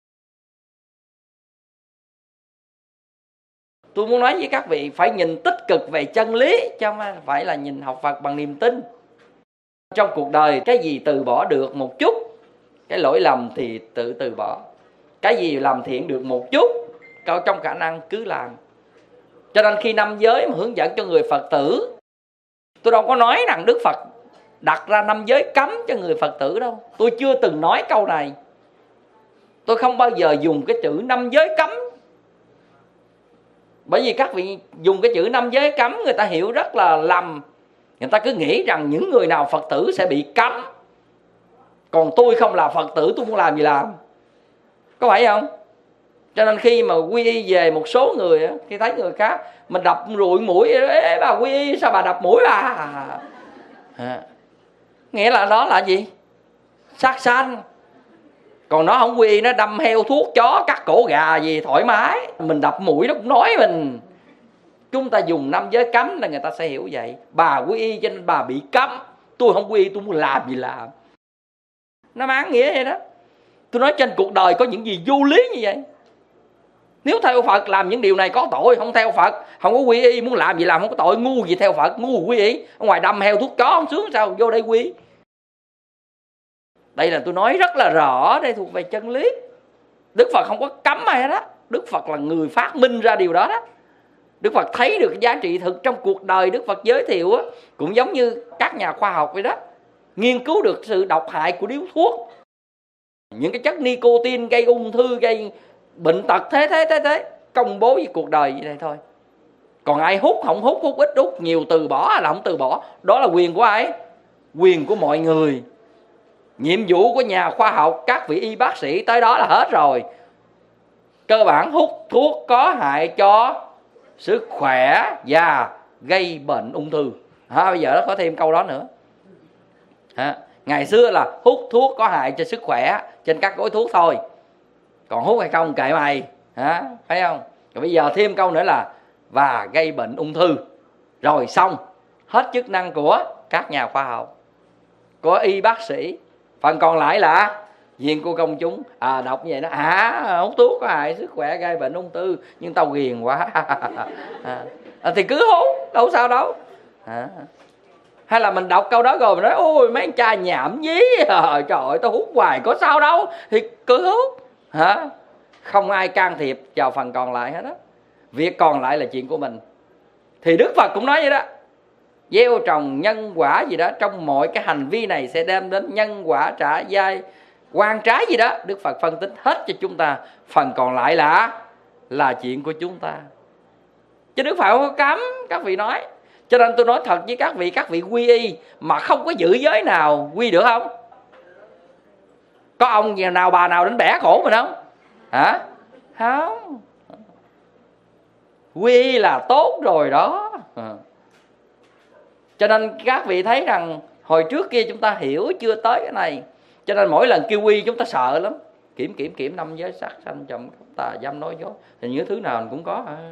Tôi muốn nói với các vị phải nhìn tích cực về chân lý, chứ không phải là nhìn học Phật bằng niềm tin. Trong cuộc đời cái gì từ bỏ được một chút, cái lỗi lầm thì tự từ bỏ. Cái gì làm thiện được một chút, cao trong khả năng cứ làm. Cho nên khi năm giới mà hướng dẫn cho người Phật tử, tôi đâu có nói rằng Đức Phật đặt ra năm giới cấm cho người Phật tử đâu. Tôi chưa từng nói câu này. Tôi không bao giờ dùng cái chữ năm giới cấm. Bởi vì các vị dùng cái chữ năm giới cấm, người ta hiểu rất là lầm. Người ta cứ nghĩ rằng những người nào Phật tử sẽ bị cấm. Còn tôi không là Phật tử, tôi muốn làm gì làm. Có phải không? Cho nên khi mà quy y về một số người, khi thấy người khác mình đập rụi mũi, ê bà quy y sao bà đập mũi bà? À, nghĩa là đó là gì? Sát sanh. Còn nó không quy y, nó đâm heo thuốc chó cắt cổ gà gì thoải mái. Mình đập mũi nó cũng nói mình. Chúng ta dùng năm giới cấm là người ta sẽ hiểu vậy. Bà quy y cho nên bà bị cấm. Tôi không quy y, tôi muốn làm gì làm. Nó mang nghĩa vậy đó. Tôi nói trên cuộc đời có những gì vô lý như vậy. Nếu theo Phật làm những điều này có tội. Không theo Phật, không có quy y, muốn làm gì làm, không có tội. Ngu gì theo Phật, ngu quy y. Ở ngoài đâm heo thuốc chó không sướng sao, vô đây quy. Đây là tôi nói rất là rõ, đây thuộc về chân lý. Đức Phật không có cấm ai đó. Đức Phật là người phát minh ra điều đó đó. Đức Phật thấy được giá trị thực trong cuộc đời. Đức Phật giới thiệu á, cũng giống như các nhà khoa học vậy đó, nghiên cứu được sự độc hại của điếu thuốc, những cái chất nicotine gây ung thư, gây bệnh tật thế thế thế thế. công bố với cuộc đời như này thôi. Còn ai hút không hút, hút ít hút nhiều, từ bỏ hay là không từ bỏ, đó là quyền của ai? Quyền của mọi người. Nhiệm vụ của nhà khoa học, các vị y bác sĩ tới đó là hết rồi. Cơ bản hút thuốc có hại cho sức khỏe và gây bệnh ung thư. À, bây giờ nó có thêm câu đó nữa. À, ngày xưa là hút thuốc có hại cho sức khỏe trên các gói thuốc thôi, còn hút hay không kệ mày, à, phải không? Rồi bây giờ thêm câu nữa là và gây bệnh ung thư. Rồi xong, hết chức năng của các nhà khoa học, của y bác sĩ. Phần còn lại là viên của công chúng. À, đọc như vậy nó à, hút thuốc có hại sức khỏe gây bệnh ung thư, nhưng tao ghiền quá. à, à, thì cứ hút, đâu sao đâu. À, hay là mình đọc câu đó rồi mình nói ôi mấy anh cha nhảm nhí, à, trời ơi tao hút hoài có sao đâu, thì cứ hút. Hả? Không ai can thiệp vào phần còn lại hết đó. Việc còn lại là chuyện của mình. Thì Đức Phật cũng nói vậy đó, gieo trồng nhân quả gì đó, trong mọi cái hành vi này sẽ đem đến nhân quả trả dai quan trái gì đó. Đức Phật phân tích hết cho chúng ta. Phần còn lại là là chuyện của chúng ta, chứ Đức Phật không có cấm, các vị nói. Cho nên tôi nói thật với các vị, các vị quy y mà không có giữ giới nào quy được không? Có ông nào bà nào đến bẻ khổ mình không? Hả? Không. Quy y là tốt rồi đó. À. Cho nên các vị thấy rằng hồi trước kia chúng ta hiểu chưa tới cái này, cho nên mỗi lần kêu quy chúng ta sợ lắm. Kiểm kiểm kiểm năm giới sắc sanh trộm cắp tà dâm nói dối, thì những thứ nào cũng có à.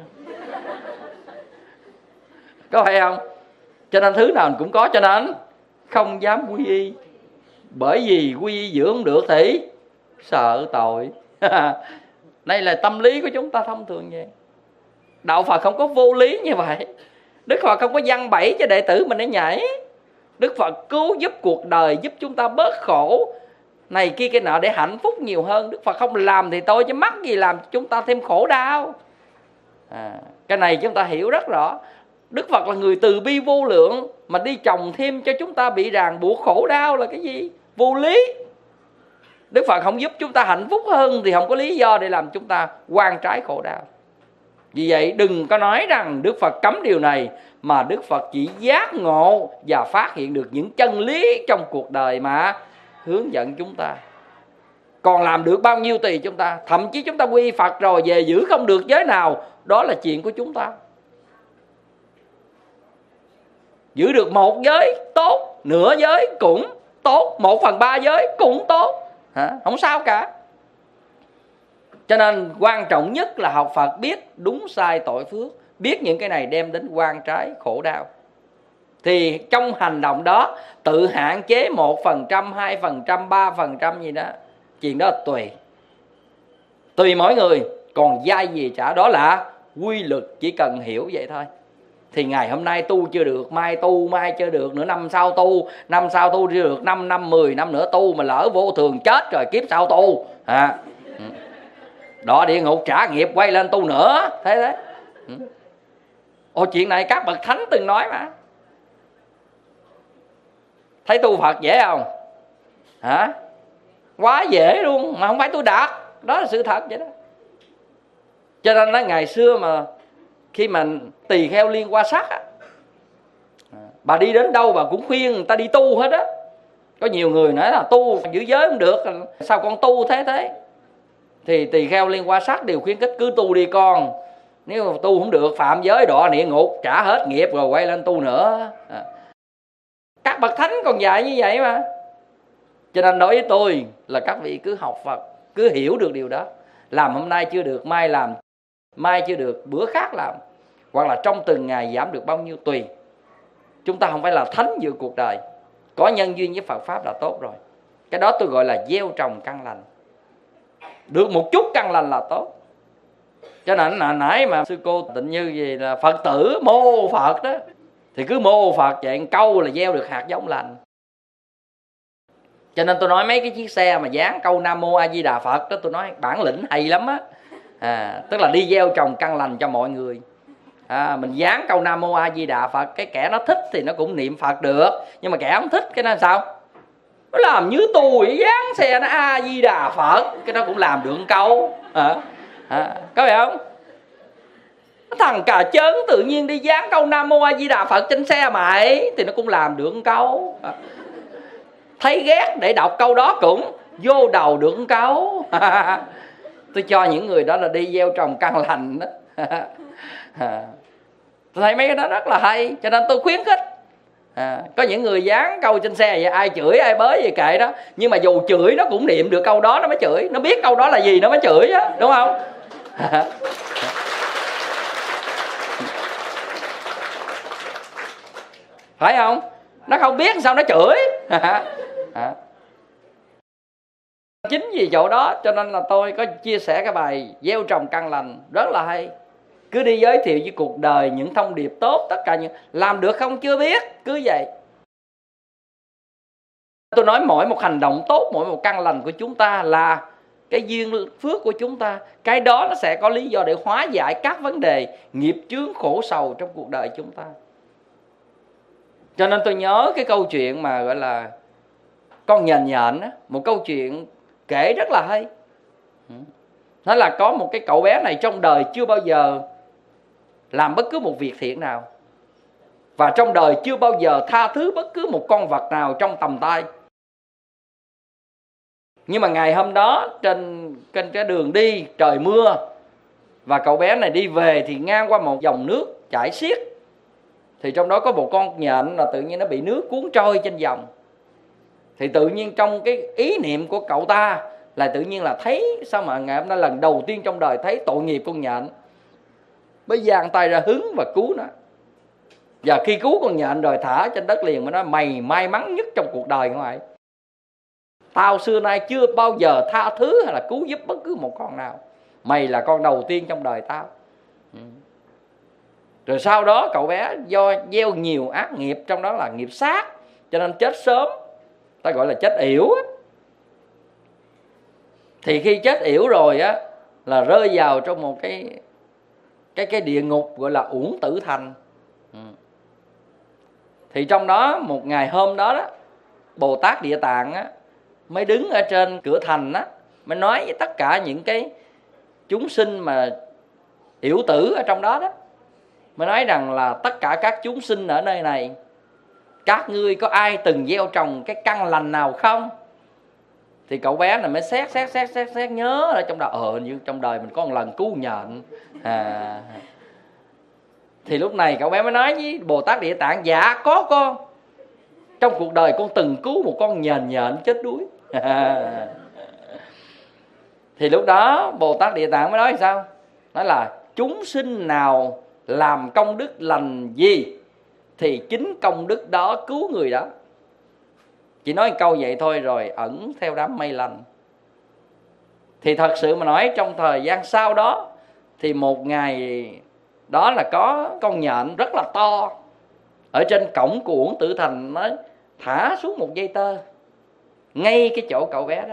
Có phải không? Cho nên thứ nào cũng có, cho nên không dám quy y. Bởi vì quy y giữ không được thì sợ tội. Đây là tâm lý của chúng ta thông thường vậy. Đạo Phật không có vô lý như vậy. Đức Phật không có giăng bẫy cho đệ tử mình để nhảy. Đức Phật cứu giúp cuộc đời, giúp chúng ta bớt khổ này kia cái nọ để hạnh phúc nhiều hơn. Đức Phật không làm thì tôi chứ mắc gì làm chúng ta thêm khổ đau. À, cái này chúng ta hiểu rất rõ. Đức Phật là người từ bi vô lượng, mà đi trồng thêm cho chúng ta bị ràng buộc khổ đau là cái gì? Vô lý. Đức Phật không giúp chúng ta hạnh phúc hơn thì không có lý do để làm chúng ta oan trái khổ đau. Vì vậy đừng có nói rằng Đức Phật cấm điều này, mà Đức Phật chỉ giác ngộ và phát hiện được những chân lý trong cuộc đời mà hướng dẫn chúng ta. Còn làm được bao nhiêu tùy chúng ta. Thậm chí chúng ta quy Phật rồi về giữ không được giới nào, đó là chuyện của chúng ta. Giữ được một giới tốt, nửa giới cũng tốt, một phần ba giới cũng tốt. Hả? Không sao cả. Cho nên quan trọng nhất là học Phật biết đúng sai tội phước, biết những cái này đem đến oan trái khổ đau. Thì trong hành động đó tự hạn chế một phần trăm, hai phần trăm, ba phần trăm gì đó, chuyện đó là tùy. Tùy mỗi người. Còn dai gì trả, đó là quy luật, chỉ cần hiểu vậy thôi. Thì ngày hôm nay tu chưa được, mai tu, mai chưa được, nữa năm sau tu, năm sau tu chưa được, năm năm, mười năm nữa tu, mà lỡ vô thường chết rồi kiếp sau tu. À. Đó, địa ngục trả nghiệp quay lên tu nữa. Thế đấy. Ồ, chuyện này các bậc thánh từng nói mà. Thấy tu Phật dễ không? Hả? Quá dễ luôn, mà không phải tôi đạt. Đó là sự thật vậy đó. Cho nên đó, ngày xưa mà khi mà tỳ kheo Liên Hoa Sắc á, bà đi đến đâu bà cũng khuyên người ta đi tu hết á. Có nhiều người nói là tu giữ giới không được, sao con tu thế thế? Thì tỳ kheo Liên Hoa Sắc đều khuyến khích cứ tu đi con. Nếu tu không được phạm giới đọa địa ngục, trả hết nghiệp rồi quay lên tu nữa. À. Các bậc thánh còn dạy như vậy mà. Cho nên đối với tôi là các vị cứ học Phật, cứ hiểu được điều đó. Làm hôm nay chưa được, mai làm, mai chưa được, bữa khác làm. Hoặc là trong từng ngày giảm được bao nhiêu tùy. Chúng ta không phải là thánh giữa cuộc đời. Có nhân duyên với Phật Pháp là tốt rồi. Cái đó tôi gọi là gieo trồng căn lành. Được một chút căn lành là tốt. Cho nên là nãy mà sư cô Tịnh Như gì là Phật tử mô Phật đó, thì cứ mô Phật vậy câu là gieo được hạt giống lành. Cho nên tôi nói mấy cái chiếc xe mà dán câu Nam Mô A Di Đà Phật đó, tôi nói bản lĩnh hay lắm á. À, tức là đi gieo trồng căn lành cho mọi người. À, mình dán câu Nam Mô A Di Đà Phật, cái kẻ nó thích thì nó cũng niệm Phật được, nhưng mà kẻ không thích cái nó sao? Nó làm như tôi dán xe nó A Di Đà Phật, cái nó cũng làm được một câu. À, à, có phải không? Thằng cà chớn tự nhiên đi dán câu Nam Mô A Di Đà Phật trên xe mày, thì nó cũng làm được một câu. Thấy ghét để đọc câu đó cũng vô đầu được một câu. Tôi cho những người đó là đi gieo trồng căn lành đó. Tôi thấy mấy cái đó rất là hay, cho nên tôi khuyến khích. À, có những người dán câu trên xe vậy, ai chửi ai bới gì kệ đó, nhưng mà dù chửi nó cũng niệm được câu đó nó mới chửi, nó biết câu đó là gì nó mới chửi á, đúng không? Phải không? Nó không biết sao nó chửi. À. Chính vì chỗ đó cho nên là tôi có chia sẻ cái bài gieo trồng căn lành rất là hay. Cứ đi giới thiệu với cuộc đời những thông điệp tốt, tất cả những làm được không chưa biết, cứ vậy. Tôi nói mỗi một hành động tốt, mỗi một căn lành của chúng ta là cái duyên phước của chúng ta. Cái đó nó sẽ có lý do để hóa giải các vấn đề nghiệp chướng khổ sầu trong cuộc đời chúng ta. Cho nên tôi nhớ cái câu chuyện mà gọi là con nhện nhện á, một câu chuyện kể rất là hay. Đó là có một cái cậu bé này trong đời chưa bao giờ làm bất cứ một việc thiện nào, và trong đời chưa bao giờ tha thứ bất cứ một con vật nào trong tầm tay. Nhưng mà ngày hôm đó trên, trên cái đường đi trời mưa, và cậu bé này đi về thì ngang qua một dòng nước chảy xiết. Thì trong đó có một con nhện là tự nhiên nó bị nước cuốn trôi trên dòng. Thì tự nhiên trong cái ý niệm của cậu ta là tự nhiên là thấy sao mà ngày hôm nay lần đầu tiên trong đời thấy tội nghiệp con nhện, mới giang tay ra hứng và cứu nó. Và khi cứu con nhện rồi thả trên đất liền, mới nói mày may mắn nhất trong cuộc đời ngoại. Tao xưa nay chưa bao giờ tha thứ hay là cứu giúp bất cứ một con nào. Mày là con đầu tiên trong đời tao. Ừ. Rồi sau đó cậu bé do gieo nhiều ác nghiệp, trong đó là nghiệp sát, cho nên chết sớm. Ta gọi là chết yểu á. Thì khi chết yểu rồi á, là rơi vào trong một cái cái cái địa ngục gọi là Uổng Tử Thành. Ừ. Thì trong đó một ngày hôm đó đó, Bồ Tát Địa Tạng á mới đứng ở trên cửa thành á, mới nói với tất cả những cái chúng sinh mà yểu tử ở trong đó đó, mới nói rằng là tất cả các chúng sinh ở nơi này, các ngươi có ai từng gieo trồng cái căn lành nào không? Thì cậu bé này mới xét xét xét xét xét nhớ ở trong đời, ờ như trong đời mình có một lần cứu nhện. À. Thì lúc này cậu bé mới nói với Bồ Tát Địa Tạng, dạ có con. Trong cuộc đời con từng cứu một con nhện nhện chết đuối. À. Thì lúc đó Bồ Tát Địa Tạng mới nói sao? Nói là chúng sinh nào làm công đức lành gì thì chính công đức đó cứu người đó. Chỉ nói câu vậy thôi rồi ẩn theo đám mây lành. Thì thật sự mà nói trong thời gian sau đó, thì một ngày đó là có con nhện rất là to ở trên cổng của Uổng Tử Thành, nó thả xuống một dây tơ ngay cái chỗ cậu bé đó.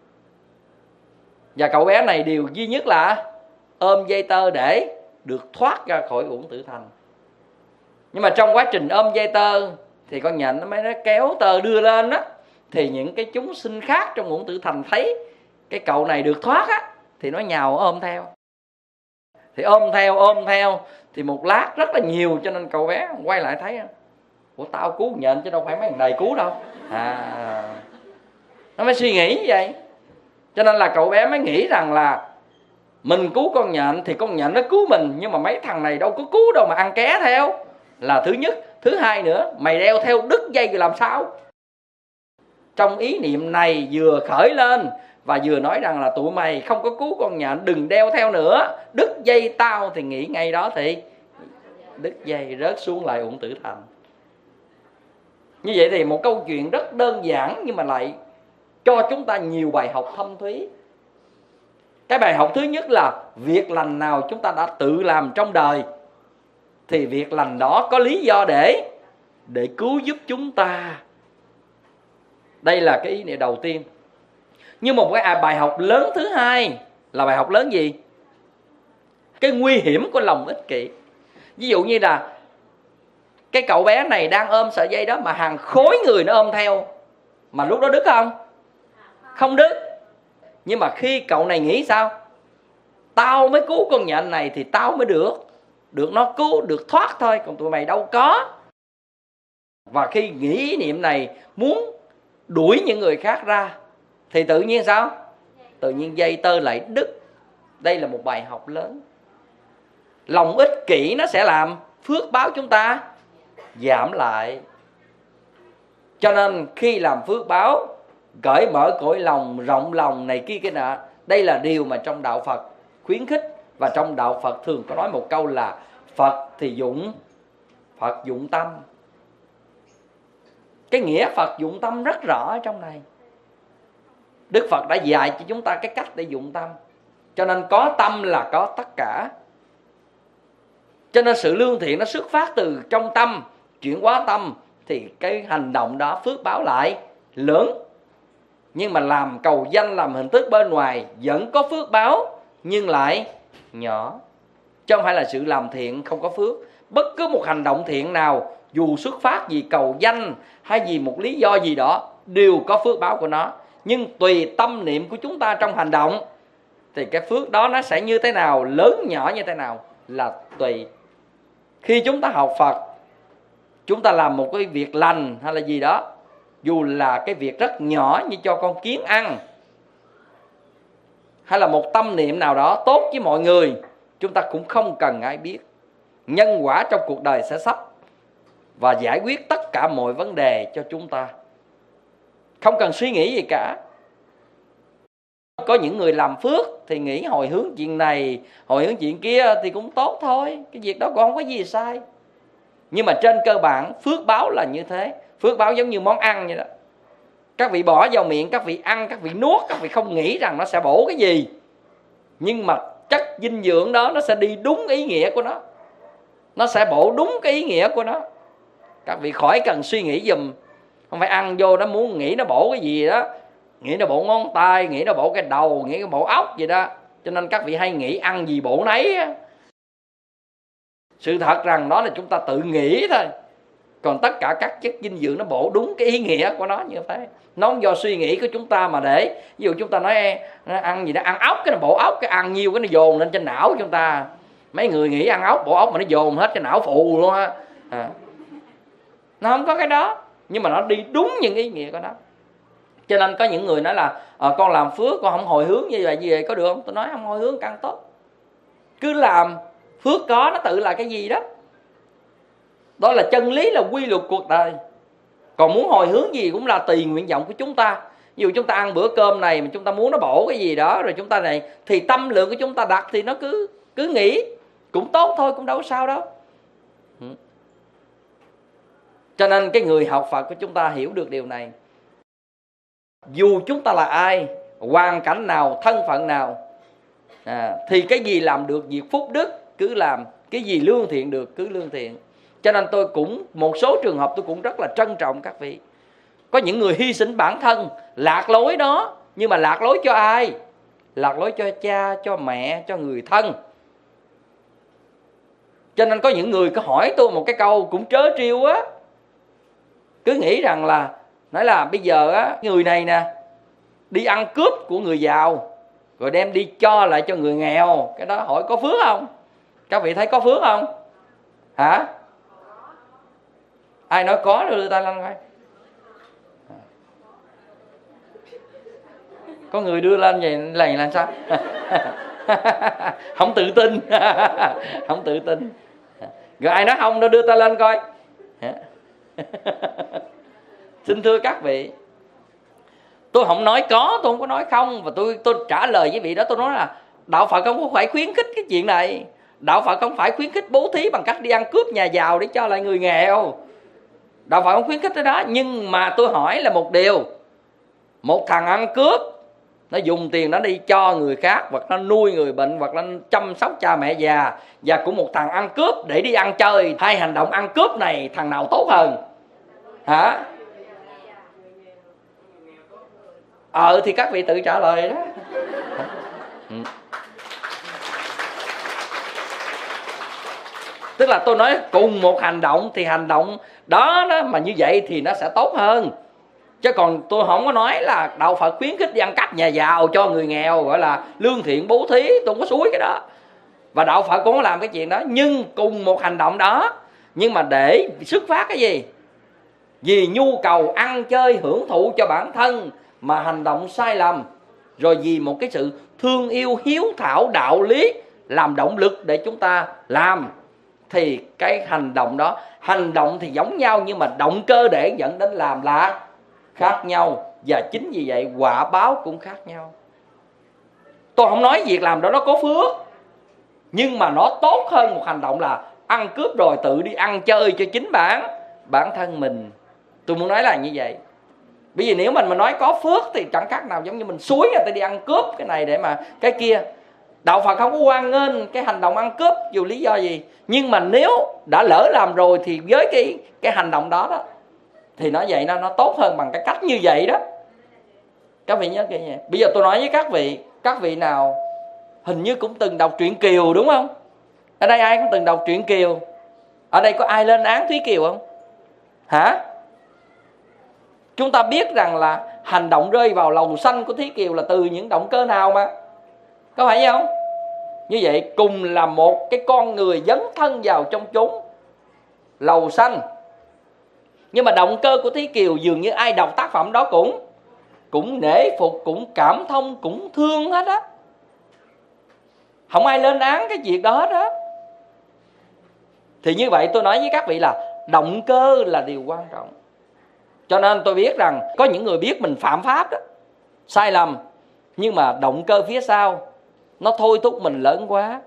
Và cậu bé này điều duy nhất là ôm dây tơ để được thoát ra khỏi Uổng Tử Thành. Nhưng mà trong quá trình ôm dây tơ thì con nhện nó mới nó kéo tơ đưa lên đó. Thì những cái chúng sinh khác trong Uổng Tử Thành thấy cái cậu này được thoát á, thì nó nhào ôm theo. Thì ôm theo ôm theo thì một lát rất là nhiều, cho nên cậu bé quay lại thấy, ủa tao cứu nhện chứ đâu phải mấy thằng này cứu đâu. À, nó mới suy nghĩ như vậy. Cho nên là cậu bé mới nghĩ rằng là mình cứu con nhện thì con nhện nó cứu mình, nhưng mà mấy thằng này đâu có cứu đâu mà ăn ké theo. Là thứ nhất. Thứ hai nữa, mày đeo theo đứt dây rồi làm sao? Trong ý niệm này vừa khởi lên và vừa nói rằng là tụi mày không có cứu con nhện, đừng đeo theo nữa. Đứt dây tao thì nghĩ ngay đó thì đứt dây rớt xuống lại Uổng Tử Thành. Như vậy thì một câu chuyện rất đơn giản nhưng mà lại cho chúng ta nhiều bài học thâm thúy. Cái bài học thứ nhất là việc lành nào chúng ta đã tự làm trong đời thì việc lành đó có lý do để để cứu giúp chúng ta. Đây là cái ý nghĩa đầu tiên. Nhưng một cái bài học lớn thứ hai là bài học lớn gì? Cái nguy hiểm của lòng ích kỷ. Ví dụ như là cái cậu bé này đang ôm sợi dây đó mà hàng khối người nó ôm theo, mà lúc đó đứt không? Không đứt. Nhưng mà khi cậu này nghĩ sao? Tao mới cứu con nhện này thì tao mới được. được nó cứu, được thoát thôi, còn tụi mày đâu có. Và khi nghĩ ý niệm này muốn đuổi những người khác ra thì tự nhiên sao? Tự nhiên dây tơ lại đứt. Đây là một bài học lớn. Lòng ích kỷ nó sẽ làm phước báo chúng ta giảm lại. Cho nên khi làm phước báo, cởi mở cõi lòng, rộng lòng này kia kia nọ, đây là điều mà trong đạo Phật khuyến khích. Và trong đạo Phật thường có nói một câu là Phật thì dụng, Phật dụng tâm. Cái nghĩa Phật dụng tâm rất rõ ở trong này. Đức Phật đã dạy cho chúng ta cái cách để dụng tâm. Cho nên có tâm là có tất cả. Cho nên sự lương thiện nó xuất phát từ trong tâm, chuyển hóa tâm, thì cái hành động đó phước báo lại lớn. Nhưng mà làm cầu danh, làm hình thức bên ngoài vẫn có phước báo, nhưng lại nhỏ. Chứ không phải là sự làm thiện không có phước. Bất cứ một hành động thiện nào, dù xuất phát vì cầu danh hay vì một lý do gì đó, đều có phước báo của nó. Nhưng tùy tâm niệm của chúng ta trong hành động thì cái phước đó nó sẽ như thế nào, lớn nhỏ như thế nào là tùy. Khi chúng ta học Phật, chúng ta làm một cái việc lành hay là gì đó, dù là cái việc rất nhỏ như cho con kiến ăn, hay là một tâm niệm nào đó tốt với mọi người, chúng ta cũng không cần ai biết. Nhân quả trong cuộc đời sẽ sắp và giải quyết tất cả mọi vấn đề cho chúng ta, không cần suy nghĩ gì cả. Có những người làm phước thì nghĩ hồi hướng chuyện này, hồi hướng chuyện kia thì cũng tốt thôi, cái việc đó cũng không có gì sai. Nhưng mà trên cơ bản phước báo là như thế. Phước báo giống như món ăn vậy đó. Các vị bỏ vào miệng, các vị ăn, các vị nuốt, các vị không nghĩ rằng nó sẽ bổ cái gì, nhưng mà chất dinh dưỡng đó nó sẽ đi đúng ý nghĩa của nó, nó sẽ bổ đúng cái ý nghĩa của nó. Các vị khỏi cần suy nghĩ dùm. Không phải ăn vô nó muốn nghĩ nó bổ cái gì đó, nghĩ nó bổ ngón tay, nghĩ nó bổ cái đầu, nghĩ nó bổ óc gì đó. Cho nên các vị hay nghĩ ăn gì bổ nấy. Sự thật rằng đó là chúng ta tự nghĩ thôi. Còn tất cả các chất dinh dưỡng nó bổ đúng cái ý nghĩa của nó như thế. Nó không do suy nghĩ của chúng ta mà để. Ví dụ chúng ta nói nó ăn gì đó, ăn ốc cái nó bổ ốc, cái ăn nhiều cái nó dồn lên trên não chúng ta. Mấy người nghĩ ăn ốc bổ ốc mà nó dồn hết cái não phụ luôn á. À. Nó không có cái đó, nhưng mà nó đi đúng những ý nghĩa của nó. Cho nên có những người nói là à, con làm phước con không hồi hướng như vậy như vậy có được không? Tôi nói không hồi hướng càng tốt. Cứ làm phước có nó tự là cái gì đó. Đó là chân lý, là quy luật cuộc đời. Còn muốn hồi hướng gì cũng là tùy nguyện vọng của chúng ta. Ví dụ chúng ta ăn bữa cơm này mà chúng ta muốn nó bổ cái gì đó, rồi chúng ta này thì tâm lượng của chúng ta đặt thì nó cứ cứ nghĩ cũng tốt thôi, cũng đâu có sao đâu. Cho nên cái người học Phật của chúng ta hiểu được điều này. Dù chúng ta là ai, hoàn cảnh nào, thân phận nào, à, thì cái gì làm được việc phúc đức cứ làm, cái gì lương thiện được cứ lương thiện. Cho nên tôi cũng, một số trường hợp tôi cũng rất là trân trọng các vị. Có những người hy sinh bản thân, lạc lối đó, nhưng mà lạc lối cho ai? Lạc lối cho cha, cho mẹ, cho người thân. Cho nên có những người có hỏi tôi một cái câu cũng trớ trêu á, cứ nghĩ rằng là, nói là bây giờ á, người này nè đi ăn cướp của người giàu rồi đem đi cho lại cho người nghèo, cái đó hỏi có phước không? Các vị thấy có phước không? Hả? Ai nói có đưa tay lên coi. Có người đưa lên vậy này làm sao? Không tự tin. Không tự tin. Rồi ai nói không, nó đưa tay lên coi. Xin thưa các vị, tôi không nói có, tôi không có nói không. Và tôi tôi trả lời với vị đó, tôi nói là đạo Phật không có phải khuyến khích cái chuyện này. Đạo Phật không phải khuyến khích bố thí bằng cách đi ăn cướp nhà giàu để cho lại người nghèo. Đạo Phật không khuyến khích cái đó. Nhưng mà tôi hỏi là một điều, một thằng ăn cướp, nó dùng tiền nó đi cho người khác, hoặc nó nuôi người bệnh, hoặc nó chăm sóc cha mẹ già, và cũng một thằng ăn cướp để đi ăn chơi, hai hành động ăn cướp này thằng nào tốt hơn? Hả? Ờ thì các vị tự trả lời đó. Ừ. Tức là tôi nói cùng một hành động thì hành động đó, đó mà như vậy thì nó sẽ tốt hơn. Chứ còn tôi không có nói là đạo Phật khuyến khích đi ăn cắp nhà giàu cho người nghèo, gọi là lương thiện bố thí, tôi không có xúi cái đó. và đạo Phật cũng làm cái chuyện đó, nhưng cùng một hành động đó, nhưng mà để xuất phát cái gì? Vì nhu cầu ăn chơi hưởng thụ cho bản thân mà hành động sai lầm, rồi vì một cái sự thương yêu hiếu thảo đạo lý làm động lực để chúng ta làm, thì cái hành động đó, hành động thì giống nhau nhưng mà động cơ để dẫn đến làm là khác nhau. Và chính vì vậy quả báo cũng khác nhau. Tôi không nói việc làm đó nó có phước, nhưng mà nó tốt hơn một hành động là ăn cướp rồi tự đi ăn chơi cho chính bản bản thân mình. Tôi muốn nói là như vậy. Bởi vì nếu mình mà nói có phước thì chẳng khác nào giống như mình xúi người ta đi ăn cướp cái này để mà cái kia. Đạo Phật không có hoan nghênh cái hành động ăn cướp dù lý do gì, nhưng mà nếu đã lỡ làm rồi thì với cái cái hành động đó đó thì nó vậy nó nó tốt hơn bằng cái cách như vậy đó. Các vị nhớ kỹ nha. Bây giờ tôi nói với các vị, các vị nào hình như cũng từng đọc truyện Kiều đúng không? Ở đây ai cũng từng đọc truyện Kiều? Ở đây có ai lên án Thúy Kiều không? Hả? Chúng ta biết rằng là hành động rơi vào lầu xanh của Thúy Kiều là từ những động cơ nào mà, có phải không? Như vậy cùng là một cái con người dấn thân vào trong chúng lầu xanh, nhưng mà động cơ của Thúy Kiều dường như ai đọc tác phẩm đó cũng cũng nể phục, cũng cảm thông, cũng thương hết á. Không ai lên án cái việc đó hết á. Thì như vậy tôi nói với các vị là động cơ là điều quan trọng. Cho nên tôi biết rằng có những người biết mình phạm pháp đó, sai lầm, nhưng mà động cơ phía sau nó thôi thúc mình lớn quá.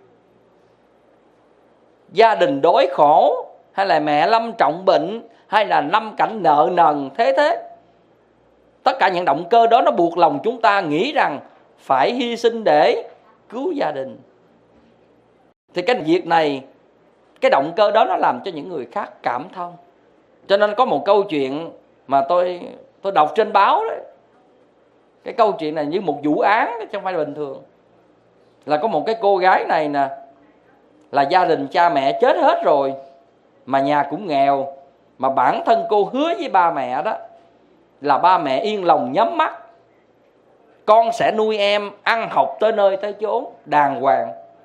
Gia đình đói khổ, hay là mẹ lâm trọng bệnh, hay là năm cảnh nợ nần thế thế. Tất cả những động cơ đó nó buộc lòng chúng ta nghĩ rằng phải hy sinh để cứu gia đình. Thì cái việc này, cái động cơ đó nó làm cho những người khác cảm thông. Cho nên có một câu chuyện mà tôi tôi đọc trên báo đấy. Cái câu chuyện này như một vụ án đó, chứ không phải là bình thường. Là có một cái cô gái này nè, là gia đình cha mẹ chết hết rồi, mà nhà cũng nghèo, mà bản thân cô hứa với ba mẹ đó là ba mẹ yên lòng nhắm mắt, con sẽ nuôi em ăn học tới nơi tới chốn đàng hoàng.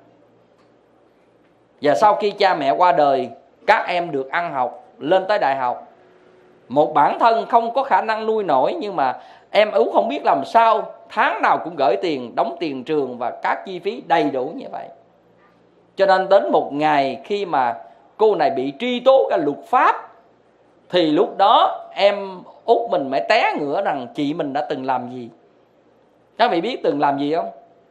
Và sau khi cha mẹ qua đời, các em được ăn học lên tới đại học. Một bản thân không có khả năng nuôi nổi, nhưng mà em út không biết làm sao, tháng nào cũng gửi tiền, đóng tiền trường và các chi phí đầy đủ như vậy. Cho nên đến một ngày khi mà cô này bị truy tố cái luật pháp, thì lúc đó em út mình mới té ngửa rằng chị mình đã từng làm gì. Các vị biết từng làm gì không?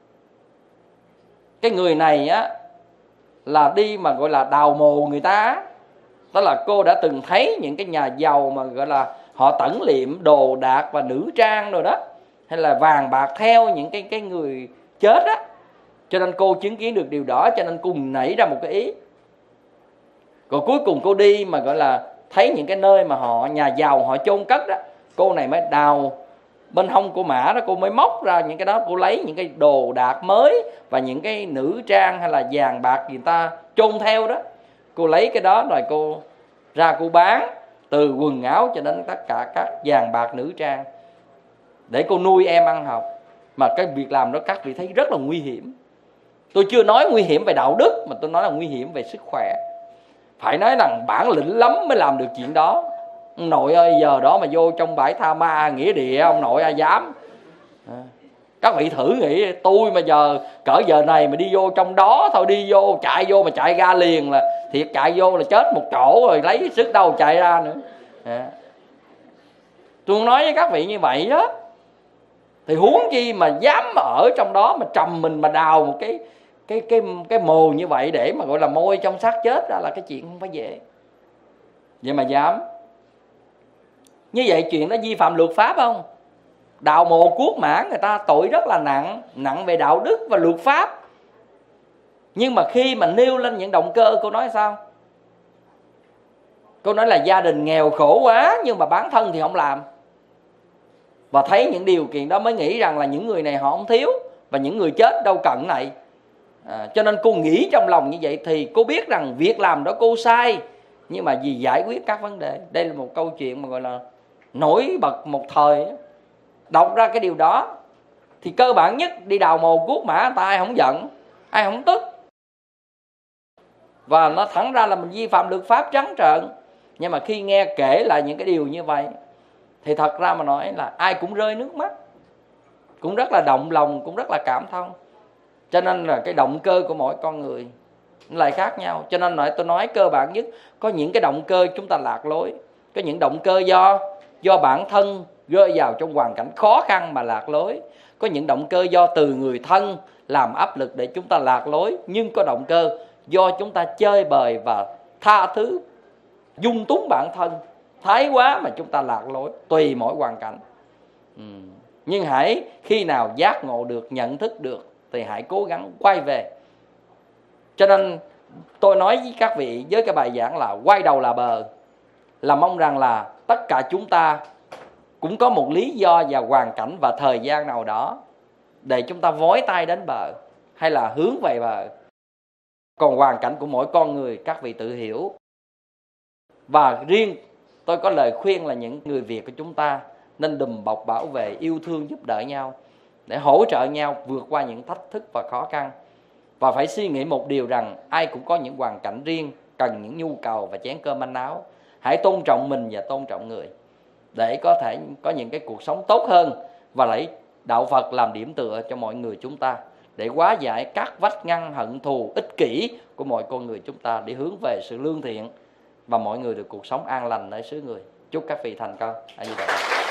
Cái người này á là đi mà gọi là đào mồ người ta. Đó là cô đã từng thấy những cái nhà giàu mà gọi là họ tẩn liệm đồ đạc và nữ trang rồi đó, hay là vàng bạc theo những cái cái người chết á. Cho nên cô chứng kiến được điều đó, cho nên cô nảy ra một cái ý. Rồi cuối cùng cô đi mà gọi là thấy những cái nơi mà họ nhà giàu họ chôn cất đó, cô này mới đào bên hông của mã đó, cô mới móc ra những cái đó, cô lấy những cái đồ đạc mới và những cái nữ trang hay là vàng bạc người ta chôn theo đó, cô lấy cái đó rồi cô ra cô bán, từ quần áo cho đến tất cả các vàng bạc nữ trang, để cô nuôi em ăn học. Mà cái việc làm đó các vị thấy rất là nguy hiểm. Tôi chưa nói nguy hiểm về đạo đức, mà tôi nói là nguy hiểm về sức khỏe. Phải nói rằng bản lĩnh lắm mới làm được chuyện đó. Ông nội ơi, giờ đó mà vô trong bãi tha ma nghĩa địa, ông nội ai dám. À, các vị thử nghĩ, tôi mà giờ cỡ giờ này mà đi vô trong đó thôi, đi vô chạy vô mà chạy ra liền là thiệt, chạy vô là chết một chỗ rồi, lấy sức đâu chạy ra nữa. À, tôi nói với các vị như vậy đó. Thì huống chi mà dám ở trong đó mà trầm mình mà đào một cái cái cái cái mồ như vậy để mà gọi là môi trong xác chết ra, là cái chuyện không phải dễ. Vậy mà dám. Như vậy chuyện đó vi phạm luật pháp không? Đào mồ cuốc mã người ta tội rất là nặng, nặng về đạo đức và luật pháp. Nhưng mà khi mà nêu lên những động cơ, cô nói sao? Cô nói là gia đình nghèo khổ quá, nhưng mà bản thân thì không làm. Và thấy những điều kiện đó mới nghĩ rằng là những người này họ không thiếu, và những người chết đâu cần này. À, cho nên cô nghĩ trong lòng như vậy, thì cô biết rằng việc làm đó cô sai, nhưng mà vì giải quyết các vấn đề. Đây là một câu chuyện mà gọi là nổi bật một thời. Đọc ra cái điều đó thì cơ bản nhất đi đào mồ cuốc mã, ta ai không giận, ai không tức. và nó thẳng ra là mình vi phạm luật pháp trắng trợn. Nhưng mà khi nghe kể lại những cái điều như vậy thì thật ra mà nói là ai cũng rơi nước mắt, cũng rất là động lòng, cũng rất là cảm thông. Cho nên là cái động cơ của mỗi con người lại khác nhau. Cho nên tôi nói cơ bản nhất, có những cái động cơ chúng ta lạc lối, có những động cơ do do bản thân rơi vào trong hoàn cảnh khó khăn mà lạc lối, có những động cơ do từ người thân làm áp lực để chúng ta lạc lối, nhưng có động cơ do chúng ta chơi bời và tha thứ, dung túng bản thân thái quá mà chúng ta lạc lối. Tùy mỗi hoàn cảnh. ừ. Nhưng hãy khi nào giác ngộ được, nhận thức được thì hãy cố gắng quay về. Cho nên tôi nói với các vị với cái bài giảng là quay đầu là bờ, là mong rằng là tất cả chúng ta cũng có một lý do và hoàn cảnh và thời gian nào đó để chúng ta vói tay đến bờ hay là hướng về bờ. Còn hoàn cảnh của mỗi con người các vị tự hiểu. Và riêng tôi có lời khuyên là những người Việt của chúng ta nên đùm bọc bảo vệ, yêu thương giúp đỡ nhau để hỗ trợ nhau vượt qua những thách thức và khó khăn. Và phải suy nghĩ một điều rằng ai cũng có những hoàn cảnh riêng, cần những nhu cầu và chén cơm manh áo. Hãy tôn trọng mình và tôn trọng người để có thể có những cái cuộc sống tốt hơn, và lấy đạo Phật làm điểm tựa cho mọi người chúng ta để hóa giải các vách ngăn hận thù ích kỷ của mọi con người chúng ta, để hướng về sự lương thiện và mọi người được cuộc sống an lành nơi xứ người. Chúc các vị thành công. A Di Đà Phật.